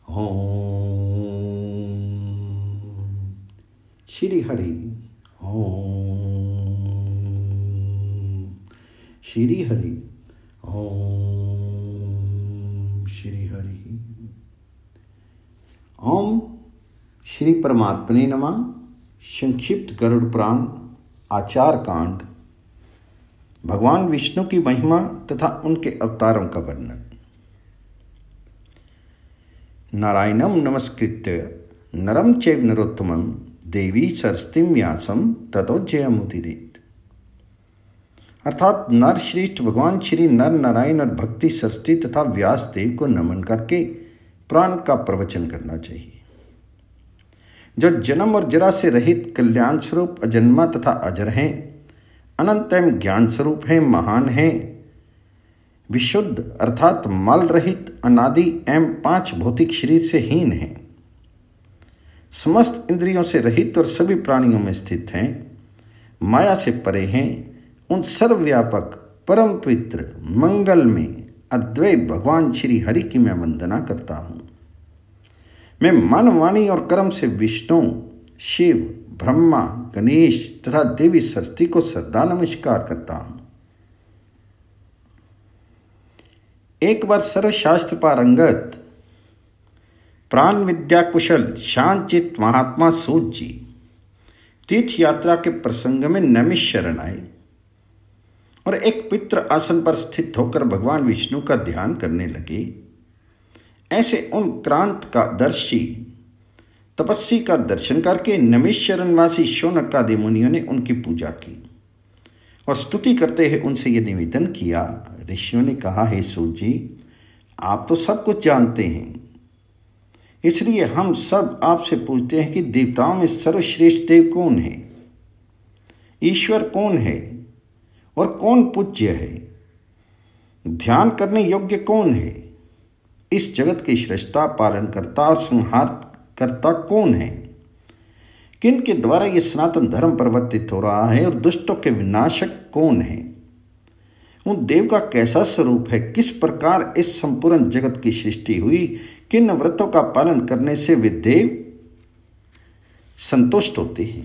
ओम श्री हरि। ओम श्री हरि। ओम श्री हरि। ओम श्री परमात्मने नमः। संक्षिप्त गरुड़ पुराण आचार कांड। भगवान विष्णु की महिमा तथा उनके अवतारों का वर्णन। नारायणं नमस्कृत्य नरं चैव नरोत्तमं देवी सरस्वतीं व्यासं ततो जयमुदीरयेत्। अर्थात नर श्रेष्ठ भगवान श्री नर नारायण और भक्ति सरस्वती तथा व्यास देव को नमन करके पुराण का प्रवचन करना चाहिए, जो जन्म और जरा से रहित कल्याण स्वरूप अजन्मा तथा अजर हैं, अनंत एवं ज्ञान स्वरूप हैं, महान हैं, विशुद्ध अर्थात मल रहित, अनादि एवं 5 भौतिक शरीर से हीन हैं, समस्त इंद्रियों से रहित और सभी प्राणियों में स्थित हैं, माया से परे हैं, उन सर्वव्यापक परम पवित्र मंगल में अद्वैत भगवान श्री हरि की मैं वंदना करता हूँ। मैं मन, वाणी और कर्म से विष्णु, शिव, ब्रह्मा, गणेश तथा देवी सरस्वती को श्रद्धा नमस्कार करता हूँ। एक बार सर्वशास्त्र पारंगत प्राण विद्या कुशल शांतचित्त महात्मा सूत जी तीर्थ यात्रा के प्रसंग में नैमिषारण्य आए और एक पितृ आसन पर स्थित होकर भगवान विष्णु का ध्यान करने लगे। ऐसे उन क्रांत का दर्शी तपस्वी का दर्शन करके नैमिषारण्यवासी शौनक आदि मुनियों ने उनकी पूजा की और स्तुति करते हुए उनसे यह निवेदन किया। ऋषियों ने कहा, हे सूत जी, आप तो सब कुछ जानते हैं, इसलिए हम सब आपसे पूछते हैं कि देवताओं में सर्वश्रेष्ठ देव कौन है, ईश्वर कौन है और कौन पूज्य है, ध्यान करने योग्य कौन है, इस जगत के श्रेष्ठता, पालनकर्ता और संहारकर्ता कौन है, किन के द्वारा ये सनातन धर्म परिवर्तित हो रहा है और दुष्टों के विनाशक कौन है, उन देव का कैसा स्वरूप है, किस प्रकार इस संपूर्ण जगत की सृष्टि हुई, किन व्रतों का पालन करने से वे देव संतुष्ट होते हैं,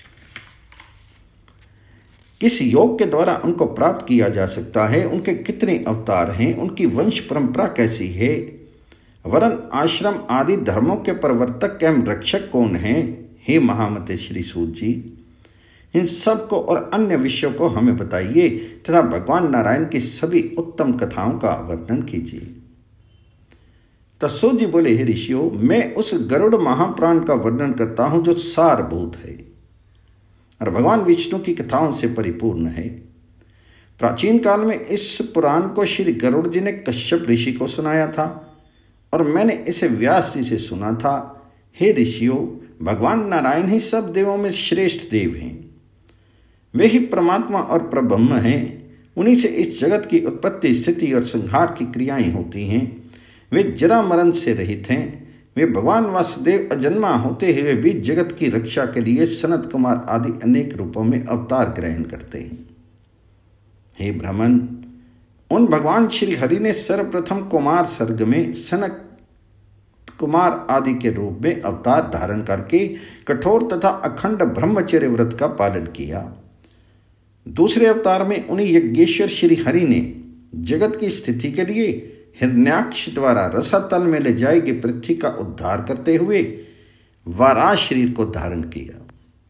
किस योग के द्वारा उनको प्राप्त किया जा सकता है, उनके कितने अवतार हैं, उनकी वंश परंपरा कैसी है, वर्ण आश्रम आदि धर्मों के प्रवर्तक एवं रक्षक कौन हैं। हे महामते श्री सूत जी, इन सब को और अन्य विषयों को हमें बताइए तथा भगवान नारायण की सभी उत्तम कथाओं का वर्णन कीजिए। तो सूत जी बोले, हे ऋषियों, मैं उस गरुड़ महाप्राण का वर्णन करता हूं जो सारभूत है और भगवान विष्णु की कथाओं से परिपूर्ण है। प्राचीन काल में इस पुराण को श्री गरुड़ जी ने कश्यप ऋषि को सुनाया था और मैंने इसे व्यास जी से सुना था। हे ऋषियों, भगवान नारायण ही सब देवों में श्रेष्ठ देव हैं, वे ही परमात्मा और परब्रह्म हैं, उन्हीं से इस जगत की उत्पत्ति, स्थिति और संहार की क्रियाएं होती हैं। वे जरा मरण से रहित हैं, वे भगवान वासुदेव अजन्मा होते हुए भी जगत की रक्षा के लिए सनत कुमार आदि अनेक रूपों में अवतार ग्रहण करते हैं। हे ब्राह्मण, उन भगवान श्री हरि ने सर्वप्रथम कुमार सर्ग में सनत कुमार आदि के रूप में अवतार धारण करके कठोर तथा अखंड ब्रह्मचर्य व्रत का पालन किया। दूसरे अवतार में उन्हीं यज्ञेश्वर श्री हरि ने जगत की स्थिति के लिए हिरण्याक्ष द्वारा रसातल में ले जाई गई पृथ्वी का उद्धार करते हुए वाराह शरीर को धारण किया।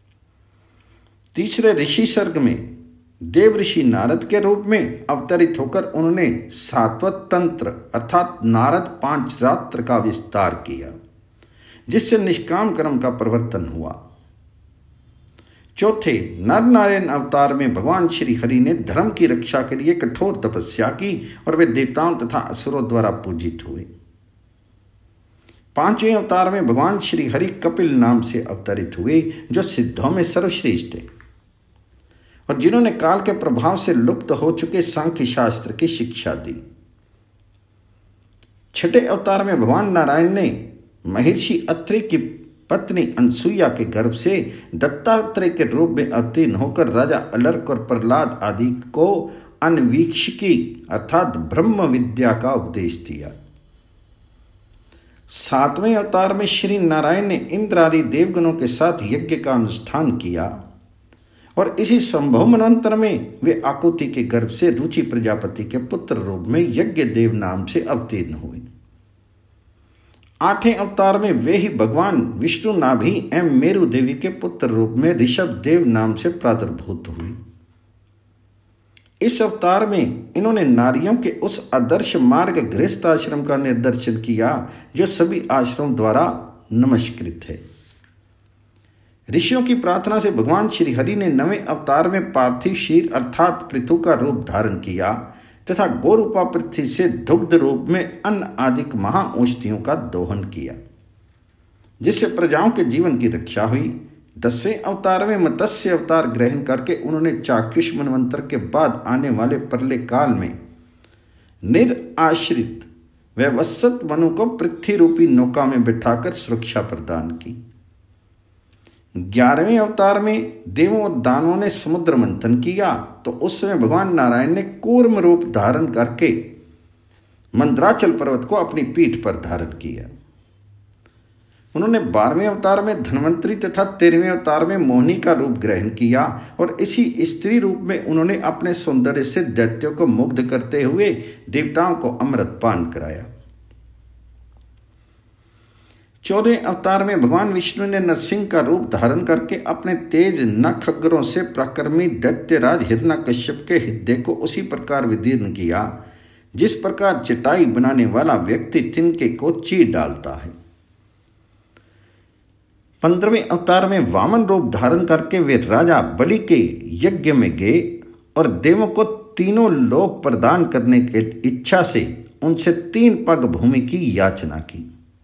तीसरे ऋषि सर्ग में देव ऋषि नारद के रूप में अवतरित होकर उन्होंने सात्वत तंत्र अर्थात नारद 5 रात्र का विस्तार किया, जिससे निष्काम कर्म का प्रवर्तन हुआ। चौथे नर नारायण अवतार में भगवान श्री हरि ने धर्म की रक्षा के लिए कठोर तपस्या की और वे देवताओं तथा असुरों द्वारा पूजित हुए। 5वें अवतार में भगवान श्री हरि कपिल नाम से अवतरित हुए, जो सिद्धों में सर्वश्रेष्ठ है और जिन्होंने काल के प्रभाव से लुप्त हो चुके सांख्य शास्त्र की शिक्षा दी। 6ठे अवतार में भगवान नारायण ने महर्षि अत्रि की पत्नी अनसुईया के गर्भ से दत्तात्रेय के रूप में अवतीर्ण होकर राजा अलर्क और प्रहलाद आदि को अन्वीक्षिकी अर्थात ब्रह्म विद्या का उपदेश दिया। 7वें अवतार में श्री नारायण ने इंद्र आदि देवगणों के साथ यज्ञ का अनुष्ठान किया और इसी संभव मनवंतर में वे आकुति के गर्भ से रुचि प्रजापति के पुत्र रूप में यज्ञ देव नाम से अवतीर्ण हुए। 8वें अवतार में वे ही भगवान विष्णु नाभि एवं मेरु देवी के पुत्र रूप में ऋषभ देव नाम से प्रादुर्भूत हुए। इस अवतार में इन्होंने नारियों के उस आदर्श मार्ग गृहस्थ आश्रम का निर्देशन किया जो सभी आश्रम द्वारा नमस्कृत है। ऋषियों की प्रार्थना से भगवान श्री हरि ने 9वें अवतार में पार्थिव शरीर अर्थात पृथु का रूप धारण किया तथा गौरूपा पृथ्वी से दुग्ध रूप में अन्न आदि महाऔषधियों का दोहन किया, जिससे प्रजाओं के जीवन की रक्षा हुई। 10वें अवतार में मत्स्य अवतार ग्रहण करके उन्होंने चाक्षुष मनवंतर के बाद आने वाले प्रलय काल में निराश्रित व वत्सत मनु को पृथ्वी रूपी नौका में बिठाकर सुरक्षा प्रदान की। 11वें अवतार में देवों और दानवों ने समुद्र मंथन किया तो उस समय भगवान नारायण ने कूर्म रूप धारण करके मंदराचल पर्वत को अपनी पीठ पर धारण किया। उन्होंने 12वें अवतार में धन्वंतरी तथा 13वें अवतार में मोहिनी का रूप ग्रहण किया और इसी स्त्री रूप में उन्होंने अपने सौंदर्य से दैत्यों को मुग्ध करते हुए देवताओं को अमृत पान कराया। 14वें अवतार में भगवान विष्णु ने नरसिंह का रूप धारण करके अपने तेज नख अग्रों से प्राक्रमी दैत्यराज हिरण्यकश्यप के हृदय को उसी प्रकार विदीर्ण किया जिस प्रकार चटाई बनाने वाला व्यक्ति तिनके को चीर डालता है। 15वें अवतार में वामन रूप धारण करके वे राजा बलि के यज्ञ में गए और देवों को तीनों लोक प्रदान करने की इच्छा से उनसे 3 पग भूमि की याचना की।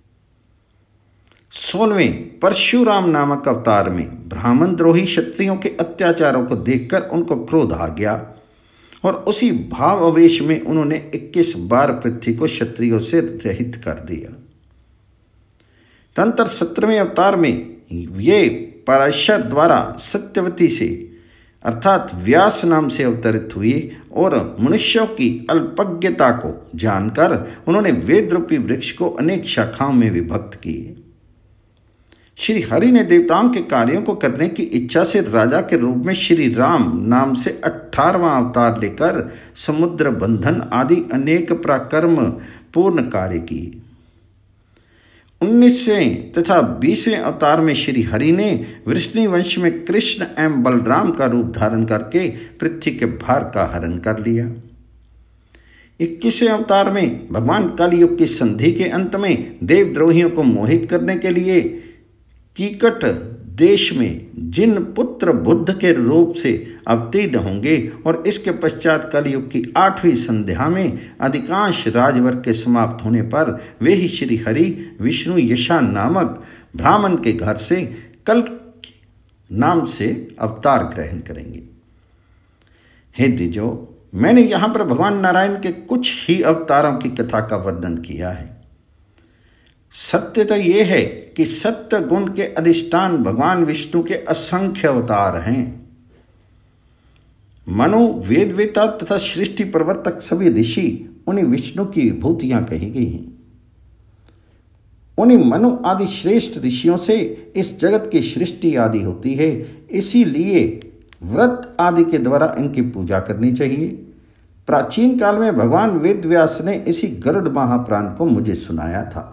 16वें परशुराम नामक अवतार में ब्राह्मण द्रोही क्षत्रियों के अत्याचारों को देखकर उनको क्रोध आ गया और उसी भाव आवेश में उन्होंने 21 बार पृथ्वी को क्षत्रियों से रहित कर दिया। तंत्र 17वें अवतार में ये पराशर द्वारा सत्यवती से अर्थात व्यास नाम से अवतरित हुए और मनुष्यों की अल्पज्ञता को जानकर उन्होंने वेद रूपी वृक्ष को अनेक शाखाओं में विभक्त किए। श्री हरि ने देवताओं के कार्यों को करने की इच्छा से राजा के रूप में श्री राम नाम से 18वां अवतार लेकर समुद्र बंधन आदि अनेक पराक्रम पूर्ण कार्य किए। 19वें तथा 20वें अवतार में श्री हरि ने वृष्णि वंश में कृष्ण एवं बलराम का रूप धारण करके पृथ्वी के भार का हरण कर लिया। 21वें अवतार में भगवान कलयुग की संधि के अंत में देवद्रोहियों को मोहित करने के लिए कीकट देश में जिन पुत्र बुद्ध के रूप से अवतीर्ण होंगे और इसके पश्चात कलयुग की 8वीं संध्या में अधिकांश राजवर्ग के समाप्त होने पर वे ही श्री हरि विष्णु यशान नामक ब्राह्मण के घर से कल नाम से अवतार ग्रहण करेंगे। हे द्विजो, मैंने यहाँ पर भगवान नारायण के कुछ ही अवतारों की कथा का वर्णन किया है। सत्य तो ये है कि सत्य गुण के अधिष्ठान भगवान विष्णु के असंख्य अवतार हैं। मनु वेदवेता तथा सृष्टि प्रवर्तक सभी ऋषि उन्हीं विष्णु की विभूतियां कही गई हैं। उन्हीं मनु आदि श्रेष्ठ ऋषियों से इस जगत की सृष्टि आदि होती है, इसीलिए व्रत आदि के द्वारा इनकी पूजा करनी चाहिए। प्राचीन काल में भगवान वेदव्यास ने इसी गरुड़ महापुराण को मुझे सुनाया था।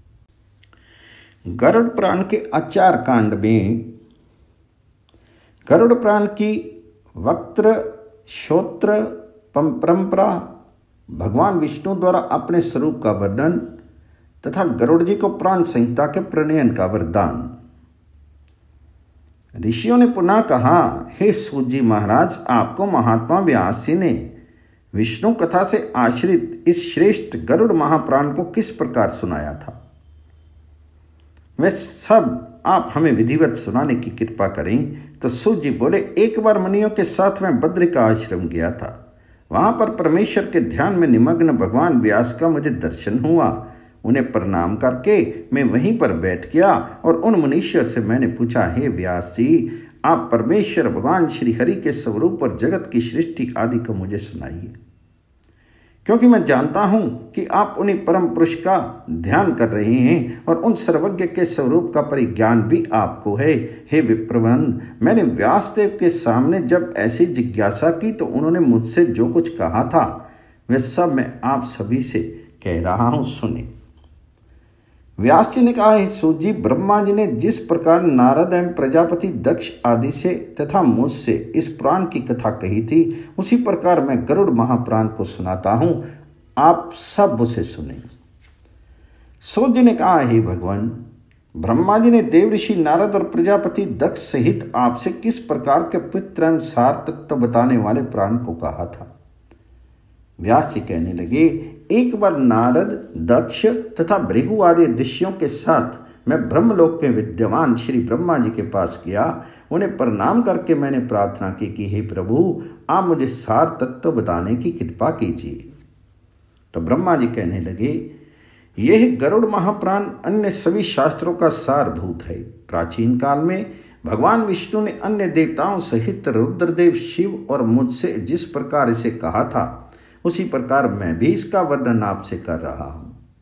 गरुड़ पुराण के आचार कांड में गरुड़ पुराण की वक्त्र श्रोत्र परंपरा, भगवान विष्णु द्वारा अपने स्वरूप का वर्णन तथा गरुड़ जी को पुराण संहिता के प्रणयन का वरदान। ऋषियों ने पुनः कहा, हे सूत जी महाराज, आपको महात्मा व्यास जी ने विष्णु कथा से आश्रित इस श्रेष्ठ गरुड़ महापुराण को किस प्रकार सुनाया था, वह सब आप हमें विधिवत सुनाने की कृपा करें। तो सूत जी बोले, एक बार मुनियों के साथ मैं बद्रिका आश्रम गया था। वहां पर परमेश्वर के ध्यान में निमग्न भगवान व्यास का मुझे दर्शन हुआ। उन्हें प्रणाम करके मैं वहीं पर बैठ गया और उन मुनीश्वर से मैंने पूछा, हे व्यास जी, आप परमेश्वर भगवान श्री हरि के स्वरूप और जगत की सृष्टि आदि को मुझे सुनाइए, क्योंकि मैं जानता हूं कि आप उन्हीं परम पुरुष का ध्यान कर रहे हैं और उन सर्वज्ञ के स्वरूप का परिज्ञान भी आपको है। हे विप्रवंद, मैंने व्यासदेव के सामने जब ऐसी जिज्ञासा की तो उन्होंने मुझसे जो कुछ कहा था वह सब मैं आप सभी से कह रहा हूं, सुने। व्यास जी ने कहा, हे सूत जी, ब्रह्मा जी ने जिस प्रकार नारद एवं प्रजापति दक्ष आदि से तथा मुझसे इस पुराण की कथा कही थी, उसी प्रकार मैं गरुड़ महापुराण को सुनाता हूं, आप सब उसे सुने। सूत जी ने कहा, हे भगवान, ब्रह्मा जी ने देवऋषि नारद और प्रजापति दक्ष सहित आपसे किस प्रकार के पवित्र एवं सार तत्व बताने वाले पुराण को कहा था। व्यास जी कहने लगे, एक बार नारद, दक्ष तथा भृगु आदि ऋषियों के साथ मैं ब्रह्मलोक के विद्यमान श्री ब्रह्मा जी के पास गया। उन्हें प्रणाम करके मैंने प्रार्थना की कि हे प्रभु, आप मुझे सार तत्व बताने की कृपा कीजिए। तो ब्रह्मा जी कहने लगे, यह गरुड़ महापुराण अन्य सभी शास्त्रों का सारभूत है। प्राचीन काल में भगवान विष्णु ने अन्य देवताओं सहित रुद्रदेव, शिव और मुझसे जिस प्रकार इसे कहा था, उसी प्रकार मैं भी इसका वर्णन आपसे कर रहा हूं।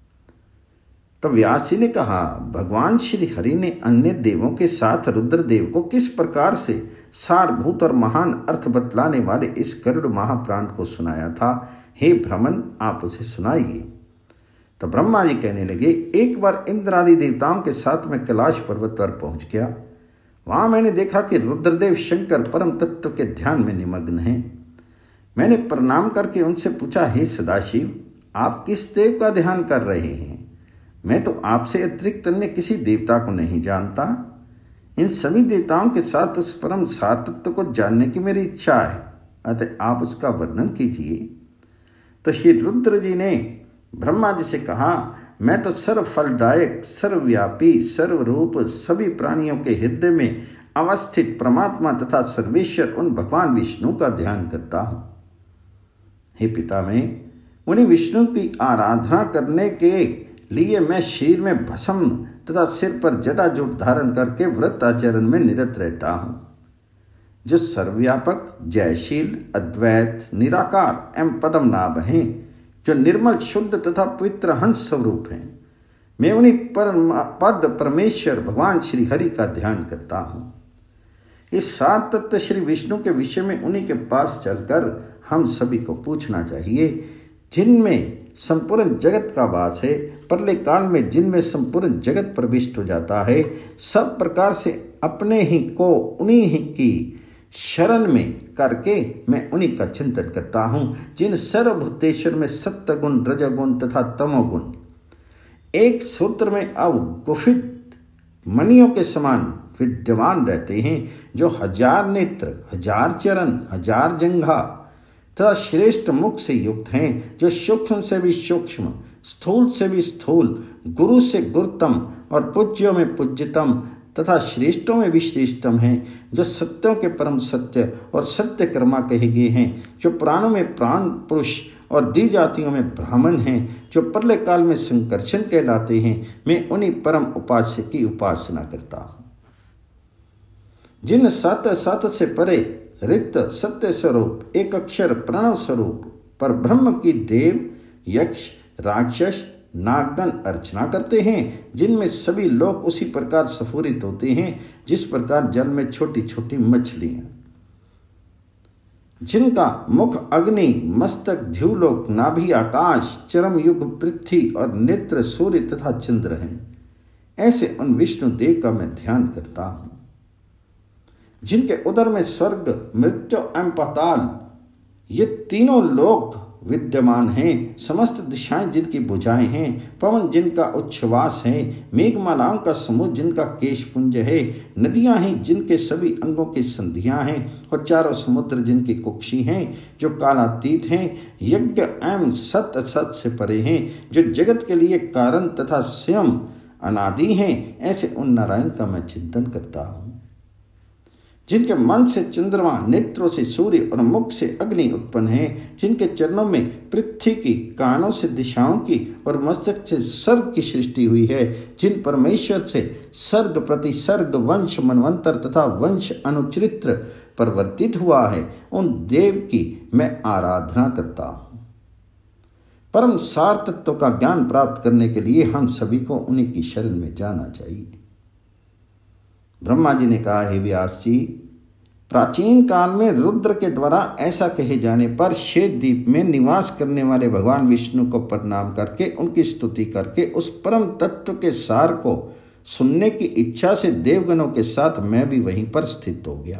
तो व्यास जी ने कहा, भगवान श्री हरि ने अन्य देवों के साथ रुद्रदेव को किस प्रकार से सारभूत और महान अर्थ बतलाने वाले इस गरुड़ महापुराण को सुनाया था, हे ब्राह्मण, आप उसे सुनाइए। तो ब्रह्मा जी कहने लगे, एक बार इंद्र आदि देवताओं के साथ मैं कैलाश पर्वत पर पहुंच गया। वहां मैंने देखा कि रुद्रदेव शंकर परम तत्व के ध्यान में निमग्न हैं। मैंने प्रणाम करके उनसे पूछा, हे सदाशिव, आप किस देव का ध्यान कर रहे हैं? मैं तो आपसे अतिरिक्त अन्य किसी देवता को नहीं जानता। इन सभी देवताओं के साथ उस परम सार तत्व को जानने की मेरी इच्छा है, अतः आप उसका वर्णन कीजिए। तो श्री रुद्र जी ने ब्रह्मा जी से कहा, मैं तो सर्व फलदायक, सर्वव्यापी, सर्वरूप, सभी प्राणियों के हृदय में अवस्थित परमात्मा तथा सर्वेश्वर उन भगवान विष्णु का ध्यान करता हूँ। हे पिता, में उन्हीं विष्णु की आराधना करने के लिए मैं शरीर में भस्म तथा सिर पर जटाजूट धारण करके व्रत आचरण में निरत रहता हूँ, जो सर्वव्यापक, जयशील, अद्वैत, निराकार एवं पद्मनाभ हैं, जो निर्मल, शुद्ध तथा पवित्र हंस स्वरूप हैं। मैं उन्हीं पद परमेश्वर भगवान श्री हरि का ध्यान करता हूँ। इस सात तत्व श्री विष्णु के विषय में उन्हीं के पास चलकर हम सभी को पूछना चाहिए, जिनमें संपूर्ण जगत का वास है। प्रलय काल में जिनमें संपूर्ण जगत प्रविष्ट हो जाता है, सब प्रकार से अपने ही को उन्हीं ही की शरण में करके मैं उन्हीं का चिंतन करता हूँ, जिन सर्वभूतेश्वर में सत्य गुण, रजगुण तथा तमोगुण एक सूत्र में अवगुफित मणियों के समान विद्यमान रहते हैं, जो हजार नेत्र, हजार चरण, हजार जंघा तथा श्रेष्ठ मुख से युक्त हैं, जो सूक्ष्म से भी सूक्ष्म, स्थूल से भी स्थूल, गुरु से गुरुतम और पूज्यों में पूज्यतम तथा श्रेष्ठों में भी श्रेष्ठतम हैं, जो सत्यों के परम सत्य और सत्य कर्मा कहे गए हैं, जो प्राणों में प्राण पुरुष और दी जातियों में ब्राह्मण हैं, जो प्रलय काल में संकर्षण कहलाते हैं। मैं उन्हीं परम उपास्य की उपासना करता हूँ, जिन सत्य सत्य से परे रिक्त सत्य स्वरूप, एक अक्षर प्रणव स्वरूप पर ब्रह्म की देव, यक्ष, राक्षस, नागगण अर्चना करते हैं, जिनमें सभी लोग उसी प्रकार स्फुरित होते हैं जिस प्रकार जल में छोटी छोटी मछलियां, जिनका मुख अग्नि, मस्तक ध्युलोक, नाभि आकाश, चरम युग पृथ्वी और नेत्र सूर्य तथा चंद्र हैं। ऐसे उन विष्णु देव का मैं ध्यान करता हूं, जिनके उदर में स्वर्ग, मृत्यु एवं पाताल ये तीनों लोक विद्यमान हैं, समस्त दिशाएं जिनकी भुजाएं हैं, पवन जिनका उच्छ्वास है, मेघमालाओं का समूह जिनका केशपुंज है, नदियां हैं जिनके सभी अंगों की संधियां हैं, और चारों समुद्र जिनकी कुक्षी हैं, जो कालातीत हैं, यज्ञ एवं सत असत से परे हैं, जो जगत के लिए कारण तथा स्वयं अनादि हैं। ऐसे उन नारायण का मैं चिंतन करता हूँ, जिनके मन से चंद्रमा, नेत्रों से सूर्य और मुख से अग्नि उत्पन्न है, जिनके चरणों में पृथ्वी की, कानों से दिशाओं की और मस्तक से सर्ग की सृष्टि हुई है, जिन परमेश्वर से सर्ग प्रति सर्ग, वंश, मनवंतर तथा वंश अनुचरित्र परिवर्तित हुआ है, उन देव की मैं आराधना करता हूँ। परम सार तत्व का ज्ञान प्राप्त करने के लिए हम सभी को उन्हीं की शरण में जाना चाहिए। ब्रह्मा जी ने कहा, हे व्यास जी, प्राचीन काल में रुद्र के द्वारा ऐसा कहे जाने पर श्वेतद्वीप में निवास करने वाले भगवान विष्णु को प्रणाम करके उनकी स्तुति करके उस परम तत्व के सार को सुनने की इच्छा से देवगणों के साथ मैं भी वहीं पर स्थित हो गया।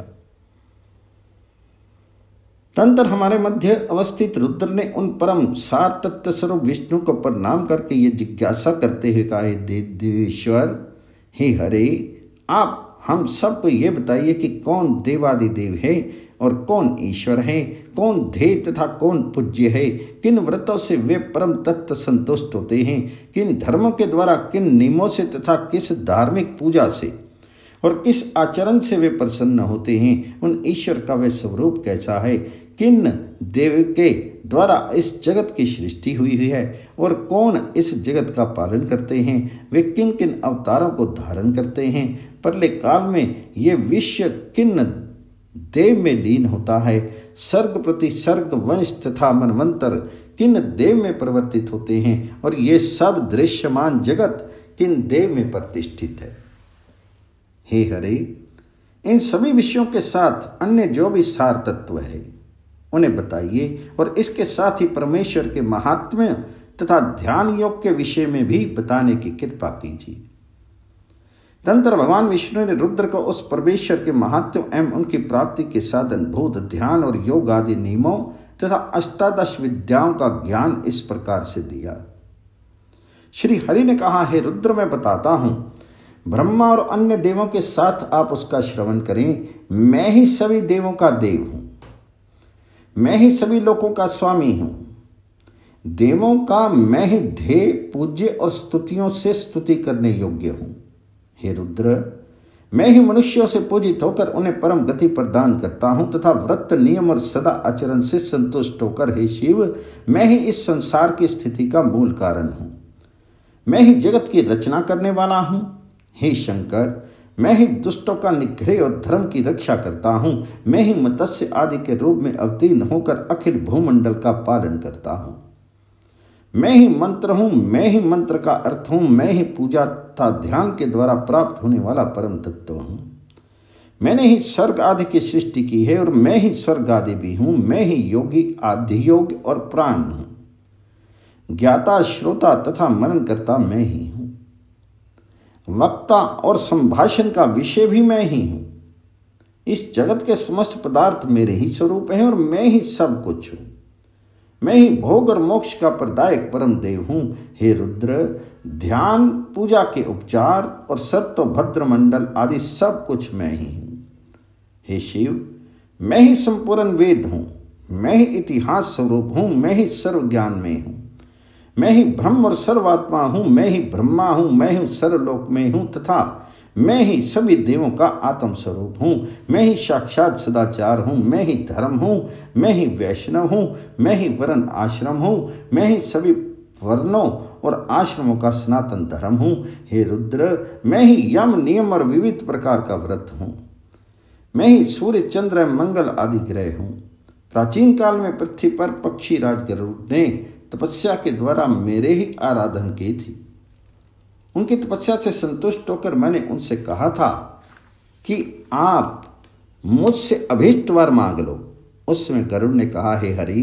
तदनंतर हमारे मध्य अवस्थित रुद्र ने उन परम सार तत्व स्वरूप विष्णु को प्रणाम करके ये जिज्ञासा करते हुए कहा, देवेश्वर, हे हरे, आप हम सबको ये बताइए कि कौन देवादिदेव है और कौन ईश्वर है, कौन ध्येय तथा कौन पूज्य है, किन व्रतों से वे परम तत्व संतुष्ट होते हैं, किन धर्मों के द्वारा, किन नियमों से तथा किस धार्मिक पूजा से और किस आचरण से वे प्रसन्न होते हैं, उन ईश्वर का वे स्वरूप कैसा है, किन देव के द्वारा इस जगत की सृष्टि हुई है और कौन इस जगत का पालन करते हैं, वे किन किन अवतारों को धारण करते हैं, परले काल में ये विश्व किन देव में लीन होता है, सर्ग प्रति सर्ग, वंश तथा मनवंतर किन देव में परिवर्तित होते हैं और ये सब दृश्यमान जगत किन देव में प्रतिष्ठित है। हे हरे, इन सभी विषयों के साथ अन्य जो भी सार तत्व है उन्हें बताइए और इसके साथ ही परमेश्वर के महात्म्य तथा ध्यान योग के विषय में भी बताने की कृपा कीजिए। तदनंतर भगवान विष्णु ने रुद्र को उस परमेश्वर के महात्म्य एवं उनकी प्राप्ति के साधन भूत, ध्यान और योग आदि नियमों तथा अष्टादश विद्याओं का ज्ञान इस प्रकार से दिया। श्री हरि ने कहा, हे रुद्र, मैं बताता हूं, ब्रह्मा और अन्य देवों के साथ आप उसका श्रवण करें। मैं ही सभी देवों का देव हूं, मैं ही सभी लोगों का स्वामी हूं, देवों का मैं ही ध्येय, पूज्य और स्तुतियों से स्तुति करने योग्य हूं। हे रुद्र, मैं ही मनुष्यों से पूजित होकर उन्हें परम गति प्रदान करता हूं तथा व्रत, नियम और सदा आचरण से संतुष्ट होकर, हे शिव, मैं ही इस संसार की स्थिति का मूल कारण हूं। मैं ही जगत की रचना करने वाला हूं। हे शंकर, मैं ही दुष्टों का निग्रह और धर्म की रक्षा करता हूं। मैं ही मत्स्य आदि के रूप में अवतीर्ण होकर अखिल भूमंडल का पालन करता हूं। मैं ही मंत्र हूं, मैं ही मंत्र का अर्थ हूं, मैं ही पूजा तथा ध्यान के द्वारा प्राप्त होने वाला परम तत्व हूं। मैंने ही स्वर्ग आदि की सृष्टि की है और मैं ही स्वर्ग आदि भी हूं। मैं ही योगी, आदि योग और प्राण हूं। ज्ञाता, श्रोता तथा मनन करता मैं ही हूं। वक्ता और संभाषण का विषय भी मैं ही हूं। इस जगत के समस्त पदार्थ मेरे ही स्वरूप हैं और मैं ही सब कुछ हूं। मैं ही भोग और मोक्ष का प्रदायक परम देव हूं। हे रुद्र, ध्यान, पूजा के उपचार और सर्तो भद्र मंडल आदि सब कुछ मैं ही हूं। हे शिव, मैं ही संपूर्ण वेद हूं। मैं ही इतिहास स्वरूप हूं। मैं ही सर्व ज्ञान में हूं। मैं ही ब्रह्म और सर्वात्मा हूं। मैं ही ब्रह्मा हूं। मैं ही सर्वलोक में हूं तथा मैं ही सभी देवों का आत्म स्वरूप हूं। मैं ही साक्षात सदाचार हूं। मैं ही धर्म हूं। मैं ही वैष्णव हूं। मैं ही वर्ण आश्रम हूं। मैं ही सभी वर्णों और आश्रमों का सनातन धर्म हूं। हे रुद्र, मैं ही यम, नियम और विविध प्रकार का व्रत हूं। मैं ही सूर्य, चंद्र, मंगल आदि ग्रह हूं। प्राचीन काल में पृथ्वी पर पक्षी राज गरुड़ ने तपस्या के द्वारा मेरे ही आराधन की थी। उनकी तपस्या से संतुष्ट होकर मैंने उनसे कहा था कि आप मुझसे अभीष्ट वर मांग लो। उस समय गरुड़ ने कहा, हे हरि,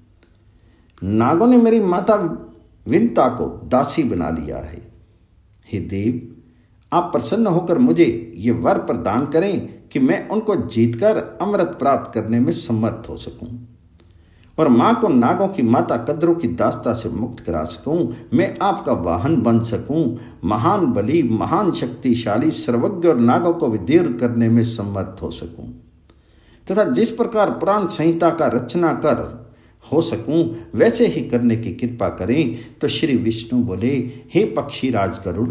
नागों ने मेरी माता विंता को दासी बना लिया है। हे देव, आप प्रसन्न होकर मुझे ये वर प्रदान करें कि मैं उनको जीतकर अमृत प्राप्त करने में समर्थ हो सकूं और मां को नागों की माता कद्रों की दास्ता से मुक्त करा सकूं। मैं आपका वाहन बन सकूं, महान बली, महान शक्तिशाली, सर्वज्ञ और नागों को विदीर्ण करने में समर्थ हो सकूं तथा जिस प्रकार पुराण संहिता का रचना कर हो सकूं वैसे ही करने की कृपा करें। तो श्री विष्णु बोले, हे पक्षीराज गरुड़,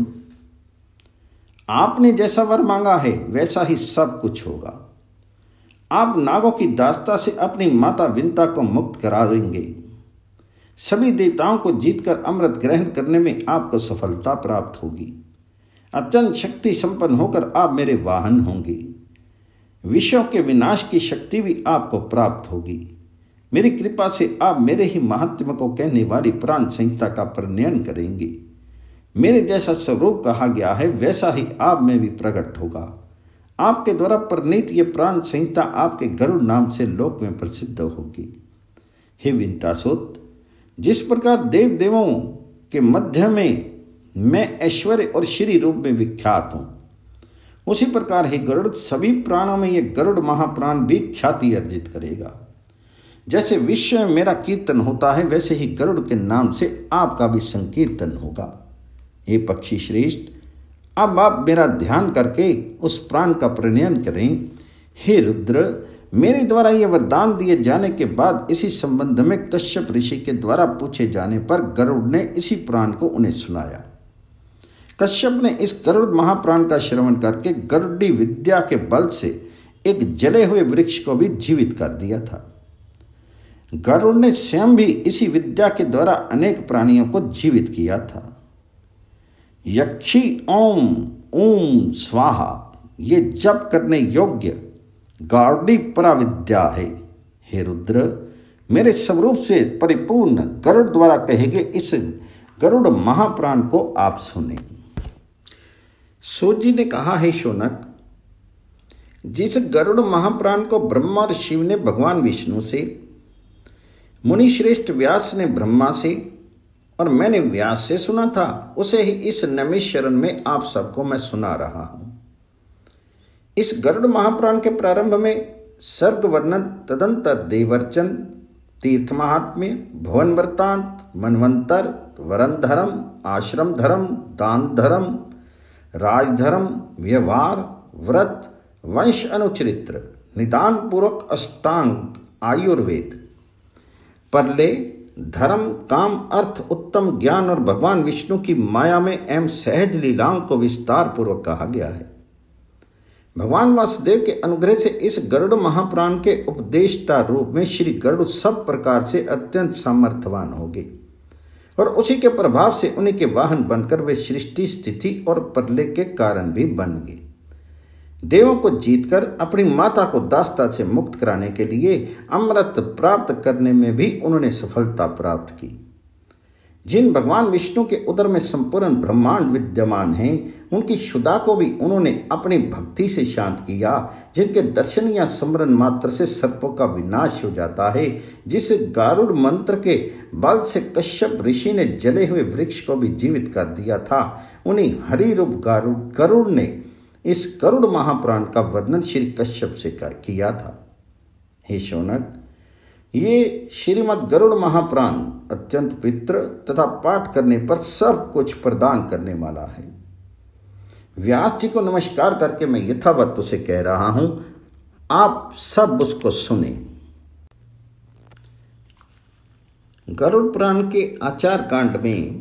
आपने जैसा वर मांगा है वैसा ही सब कुछ होगा। आप नागों की दास्ता से अपनी माता विंता को मुक्त करा देंगे। सभी देवताओं को जीतकर अमृत ग्रहण करने में आपको सफलता प्राप्त होगी। अत्यंत शक्ति संपन्न होकर आप मेरे वाहन होंगे। विश्व के विनाश की शक्ति भी आपको प्राप्त होगी। मेरी कृपा से आप मेरे ही महात्म्य को कहने वाली प्राण संहिता का परिणयन करेंगे। मेरे जैसा स्वरूप कहा गया है वैसा ही आप में भी प्रकट होगा। आपके द्वारा परिणीत ये प्राण संहिता आपके गरुड़ नाम से लोक में प्रसिद्ध होगी। हे विंतासुत, जिस प्रकार देव देवों के मध्य में मैं ऐश्वर्य और श्री रूप में विख्यात हूं, उसी प्रकार हे गरुड़ सभी प्राणों में ये गरुड़ महाप्राण भी ख्याति अर्जित करेगा। जैसे विश्व में मेरा कीर्तन होता है वैसे ही गरुड़ के नाम से आपका भी संकीर्तन होगा। हे पक्षी श्रेष्ठ, अब आप मेरा ध्यान करके उस प्राण का परिणयन करें। हे रुद्र, मेरे द्वारा यह वरदान दिए जाने के बाद इसी संबंध में कश्यप ऋषि के द्वारा पूछे जाने पर गरुड़ ने इसी प्राण को उन्हें सुनाया। कश्यप ने इस गरुड़ महाप्राण का श्रवण करके गरुड़ी विद्या के बल से एक जले हुए वृक्ष को भी जीवित कर दिया था। गरुड़ ने स्वयं भी इसी विद्या के द्वारा अनेक प्राणियों को जीवित किया था। यक्षी ओम ओम स्वाहा ये जप करने योग्य गरुड़ी पराविद्या है। हे रुद्र, मेरे स्वरूप से परिपूर्ण गरुड़ द्वारा कहे गए इस गरुड़ महाप्राण को आप सुने। सूत जी ने कहा, हे शौनक, जिस गरुड़ महाप्राण को ब्रह्मा और शिव ने भगवान विष्णु से, मुनि श्रेष्ठ व्यास ने ब्रह्मा से और मैंने व्यास से सुना था, उसे ही इस नैमिषारण्य में आप सबको मैं सुना रहा हूं। इस गरुड़ महाप्राण के प्रारंभ में सर्ग वर्णन, तदंतर देवर्चन, तीर्थ महात्म्य, भुवन वृत्तांत, मनवंतर, वरण धर्म, आश्रम धर्म, दान धर्म, राजधर्म, व्यवहार, व्रत, वंश अनुचरित्र, निदान पूर्वक अष्टांग, आयुर्वेद, परले, धर्म, काम, अर्थ, उत्तम ज्ञान और भगवान विष्णु की माया में एवं सहज लीलाओं को विस्तार पूर्वक कहा गया है। भगवान वासुदेव के अनुग्रह से इस गरुड़ महाप्राण के उपदेष्टा रूप में श्री गरुड़ सब प्रकार से अत्यंत सामर्थ्यवान होंगे और उसी के प्रभाव से उन्हीं के वाहन बनकर वे सृष्टि, स्थिति और प्रलय के कारण भी बन गए। देवों को जीतकर अपनी माता को दास्ता से मुक्त कराने के लिए अमृत प्राप्त करने में भी उन्होंने सफलता प्राप्त की। जिन भगवान विष्णु के उदर में संपूर्ण ब्रह्मांड विद्यमान हैं, उनकी क्षुधा को भी उन्होंने अपनी भक्ति से शांत किया। जिनके दर्शन या स्मरण मात्र से सर्पों का विनाश हो जाता है, जिस गारुड़ मंत्र के बल से कश्यप ऋषि ने जले हुए वृक्ष को भी जीवित कर दिया था, उन्हीं हरि रूप गरुड़ ने इस गरुड़ महाप्राण का वर्णन श्री कश्यप से किया था। हे शौनक, ये श्रीमद् गरुड़ महाप्राण अत्यंत पवित्र तथा पाठ करने पर सब कुछ प्रदान करने वाला है। व्यास जी को नमस्कार करके मैं यथावत उसे कह रहा हूं, आप सब उसको सुने। गरुड़ पुराण के आचार कांड में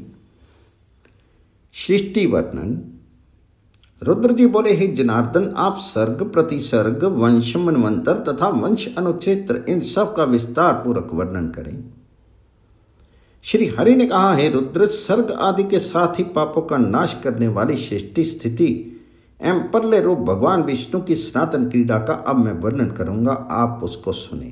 सृष्टि वर्णन। रुद्र जी बोले, हे जनार्दन, आप सर्ग, प्रतिसर्ग, वंश, मनवंतर तथा वंश अनुचरित्र इन सब का विस्तार पूर्वक वर्णन करें। श्री हरि ने कहा, हे रुद्र, सर्ग आदि के साथ ही पापों का नाश करने वाली सृष्टि, स्थिति एवं प्रलय रूप भगवान विष्णु की सनातन क्रीड़ा का अब मैं वर्णन करूंगा, आप उसको सुने।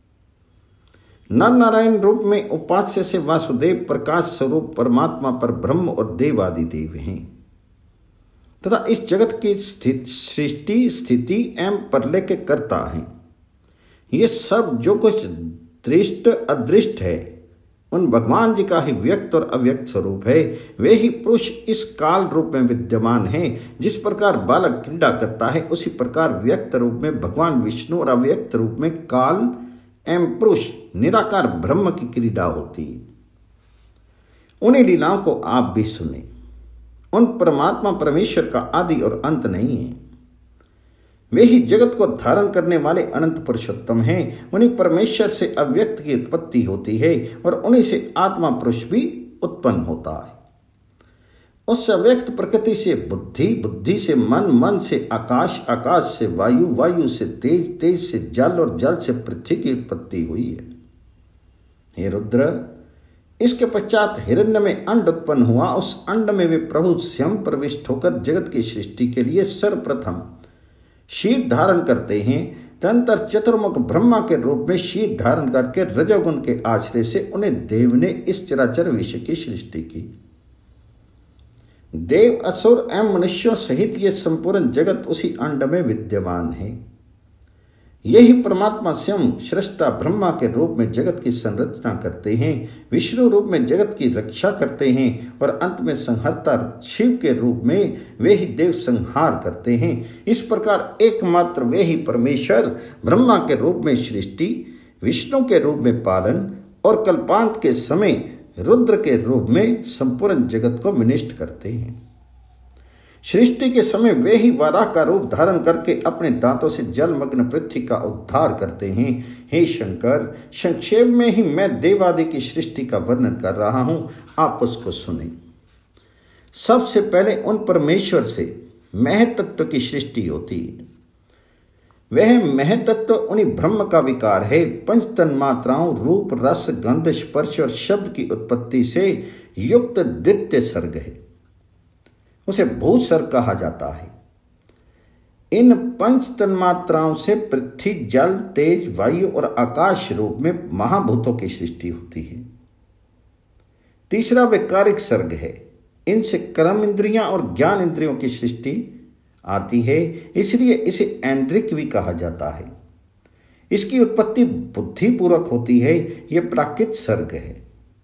नर नारायण रूप में उपास्य से वासुदेव प्रकाश स्वरूप परमात्मा पर ब्रह्म और देव आदि देव हैं तथा इस जगत की सृष्टि, स्थिति एवं प्रलय के कर्ता हैं। ये सब जो कुछ दृष्ट अदृष्ट है उन भगवान जी का ही व्यक्त और अव्यक्त स्वरूप है। वे ही पुरुष इस काल रूप में विद्यमान हैं। जिस प्रकार बालक क्रीड़ा करता है, उसी प्रकार व्यक्त रूप में भगवान विष्णु और अव्यक्त रूप में काल एवं पुरुष निराकार ब्रह्म की क्रीड़ा होती है। उन्हीं लीलाओं को आप भी सुने। उन परमात्मा परमेश्वर का आदि और अंत नहीं है। वे ही जगत को धारण करने वाले अनंत पुरुषोत्तम हैं। उन्हीं परमेश्वर से अव्यक्त की उत्पत्ति होती है और उन्हीं से आत्मा पुरुष भी उत्पन्न होता है। उस अव्यक्त प्रकृति से बुद्धि, बुद्धि से मन, मन से आकाश, आकाश से वायु, वायु से तेज, तेज से जल और जल से पृथ्वी की उत्पत्ति हुई है। हे रुद्र, इसके पश्चात हिरण्य में अंड उत्पन्न हुआ। उस अंड में वे प्रभु स्वयं प्रविष्ट होकर जगत की सृष्टि के लिए सर्वप्रथम शीर धारण करते हैं। तदनंतर चतुर्मुख ब्रह्मा के रूप में शीर धारण करके रजोगुण के आश्रय से उन्हें देव ने इस चराचर विश्व की सृष्टि की। देव, असुर एवं मनुष्यों सहित ये संपूर्ण जगत उसी अंड में विद्यमान है। यही परमात्मा स्वयं सृष्टा ब्रह्मा के रूप में जगत की संरचना करते हैं, विष्णु रूप में जगत की रक्षा करते हैं और अंत में संहर्ता शिव के रूप में वे ही देव संहार करते हैं। इस प्रकार एकमात्र वे ही परमेश्वर ब्रह्मा के रूप में सृष्टि, विष्णु के रूप में पालन और कल्पांत के समय रुद्र के रूप में संपूर्ण जगत को विनिष्ट करते हैं। सृष्टि के समय वे ही वाराह का रूप धारण करके अपने दांतों से जलमग्न पृथ्वी का उद्धार करते हैं। हे शंकर, संक्षेप में ही मैं देवादि की सृष्टि का वर्णन कर रहा हूं, आप उसको सुने। सबसे पहले उन परमेश्वर से महतत्व की सृष्टि होती है। वह महतत्व उन्हीं ब्रह्म का विकार है। पंच तन्मात्राओं रूप, रस, गंध, स्पर्श और शब्द की उत्पत्ति से युक्त द्वितीय सर्ग है। उसे भूत सर्ग कहा जाता है। इन पंच तन्मात्राओं से पृथ्वी, जल, तेज, वायु और आकाश रूप में महाभूतों की सृष्टि होती है। तीसरा वैकारिक सर्ग है। इनसे कर्म इंद्रियां और ज्ञान इंद्रियों की सृष्टि आती है, इसलिए इसे ऐन्द्रिक भी कहा जाता है। इसकी उत्पत्ति बुद्धिपूर्वक होती है। यह प्राकृत सर्ग है।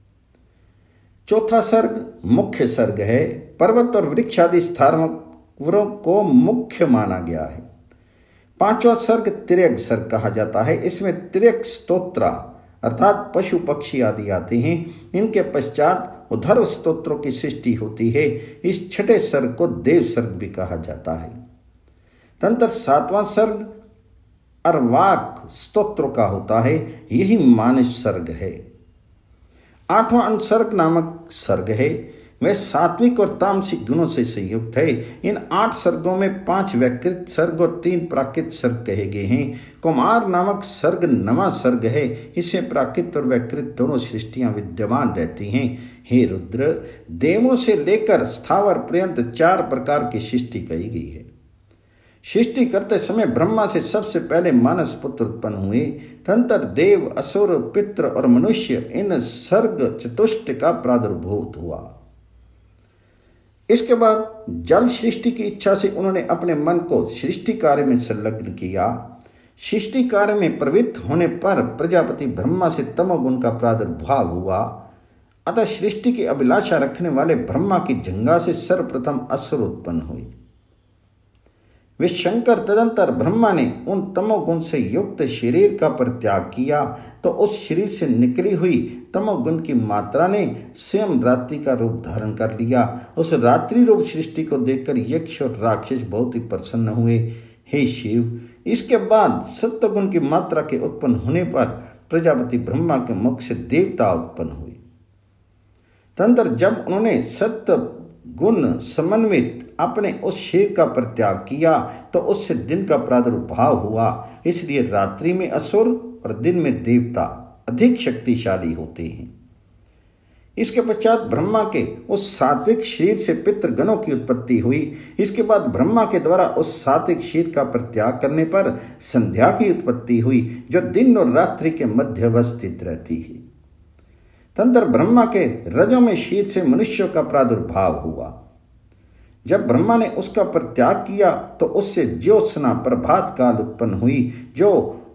चौथा सर्ग मुख्य सर्ग है। पर्वत और वृक्ष आदि स्थावरों को मुख्य माना गया है। पांचवा सर्ग तिर्यक सर्ग कहा जाता है। इसमें तिर्यक स्तोत्र अर्थात पशु पक्षी आदि आते हैं। इनके पश्चात उधर्व स्तोत्रों की सृष्टि होती है। इस छठे सर्ग को देव सर्ग भी कहा जाता है। तदनंतर सातवां सर्ग अर्वाक स्तोत्रों का होता है। यही मानस सर्ग है। आठवां अनुसर्ग नामक सर्ग है। वह सात्विक और तामसिक गुणों से संयुक्त है। इन 8 सर्गों में 5 व्याकृत सर्ग और 3 प्राकृत सर्ग कहे गए हैं। कुमार नामक सर्ग नवा सर्ग है। इसमें प्राकृत और व्याकृत दोनों सृष्टियां विद्यमान रहती हैं। हे रुद्र, देवों से लेकर स्थावर पर्यंत 4 प्रकार की सृष्टि कही गई है। सृष्टि करते समय ब्रह्मा से सबसे पहले मानस पुत्र उत्पन्न हुए। तदनंतर देव, असुर, पितृ और मनुष्य इन सर्ग चतुष्ट का प्रादुर्भूत हुआ। इसके बाद जल सृष्टि की इच्छा से उन्होंने अपने मन को सृष्टि कार्य में संलग्न किया। सृष्टि कार्य में प्रवृत्त होने पर प्रजापति ब्रह्मा से तमोगुण का प्रादुर्भाव हुआ। अतः सृष्टि की अभिलाषा रखने वाले ब्रह्मा की जंघा से सर्वप्रथम असुर उत्पन्न हुए। वे शंकर तदंतर ब्रह्मा ने उन तमोगुण से युक्त शरीर का परित्याग किया तो उस शरीर से निकली हुई तमोगुण की मात्रा ने स्वयं रात्रि का रूप धारण कर लिया। उस रात्रि रूप सृष्टि को देखकर यक्ष और राक्षस बहुत ही प्रसन्न हुए। हे शिव, इसके बाद सत्वगुण की मात्रा के उत्पन्न होने पर प्रजापति ब्रह्मा के मुख से देवता उत्पन्न हुए। तदनंतर जब उन्होंने सत्व गुण समन्वित अपने उस शरीर का परित्याग किया तो उससे दिन का प्रादुर्भाव हुआ। इसलिए रात्रि में असुर और दिन में देवता अधिक शक्तिशाली होते हैं। इसके पश्चात ब्रह्मा के उस सात्विक शरीर से पितृगणों की उत्पत्ति हुई। इसके बाद ब्रह्मा के द्वारा उस सात्विक शरीर का परित्याग करने पर संध्या की उत्पत्ति हुई, जो दिन और रात्रि के मध्य अवस्थित रहती है। तदनंतर ब्रह्मा के रजों में शरीर से मनुष्यों का प्रादुर्भाव हुआ। जब ब्रह्मा ने उसका परित्याग किया तो उससे ज्योत्सना प्रभात काल उत्पन्न हुई, जो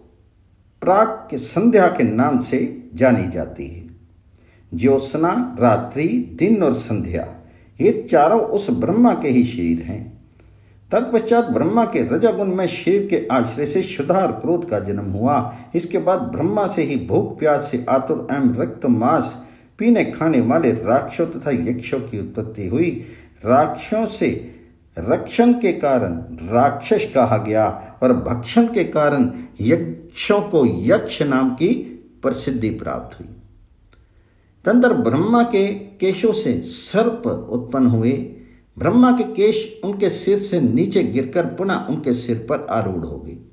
प्राक के संध्या के नाम से जानी जाती है। ज्योत्सना, रात्रि, दिन और संध्या ये चारों उस ब्रह्मा के ही शरीर हैं। तत्पश्चात ब्रह्मा के रजोगुण में शरीर के आश्रय से क्षुधा और क्रोध का जन्म हुआ। इसके बाद ब्रह्मा से ही भूख प्यास से आतुर एवं रक्त मांस पीने खाने वाले राक्षसों तथा यक्षों की उत्पत्ति हुई। राक्षसों से रक्षण के कारण राक्षस कहा गया और भक्षण के कारण यक्षों को यक्ष नाम की प्रसिद्धि प्राप्त हुई। तदनंतर ब्रह्मा के केशों से सर्प उत्पन्न हुए। ब्रह्मा के केश उनके सिर से नीचे गिरकर पुनः उनके सिर पर आरूढ़ हो गई।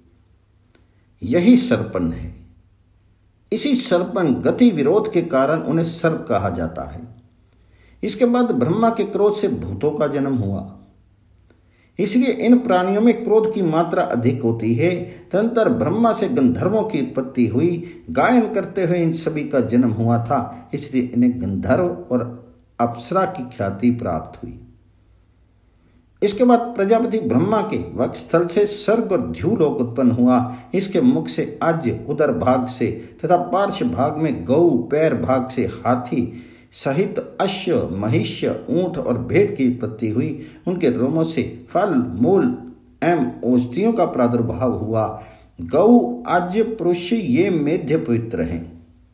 यही सर्पन है। इसी सर्पन गति विरोध के कारण उन्हें सर्प कहा जाता है। इसके बाद ब्रह्मा के क्रोध से भूतों का जन्म हुआ। इसलिए इन प्राणियों में क्रोध की मात्रा अधिक होती है। तदनंतर ब्रह्मा से गंधर्वों की उत्पत्ति हुई। गायन करते हुए इन सभी का जन्म हुआ था, इसलिए इन्हें गंधर्व और अप्सरा की ख्याति प्राप्त हुई। इसके बाद प्रजापति ब्रह्मा के वक्षस्थल से स्वर्ग और ध्युलोक उत्पन्न हुआ। इसके मुख से आज्य, उदर भाग से तथा पार्श्व भाग में गौ, पैर भाग से हाथी सहित अश्व, महिष्य, ऊंट और भेड़ की उत्पत्ति हुई। उनके रोमों से फल, मूल एवं औषधियों का प्रादुर्भाव हुआ। गौ, आज्य, पुरुष ये मेध्य पवित्र हैं।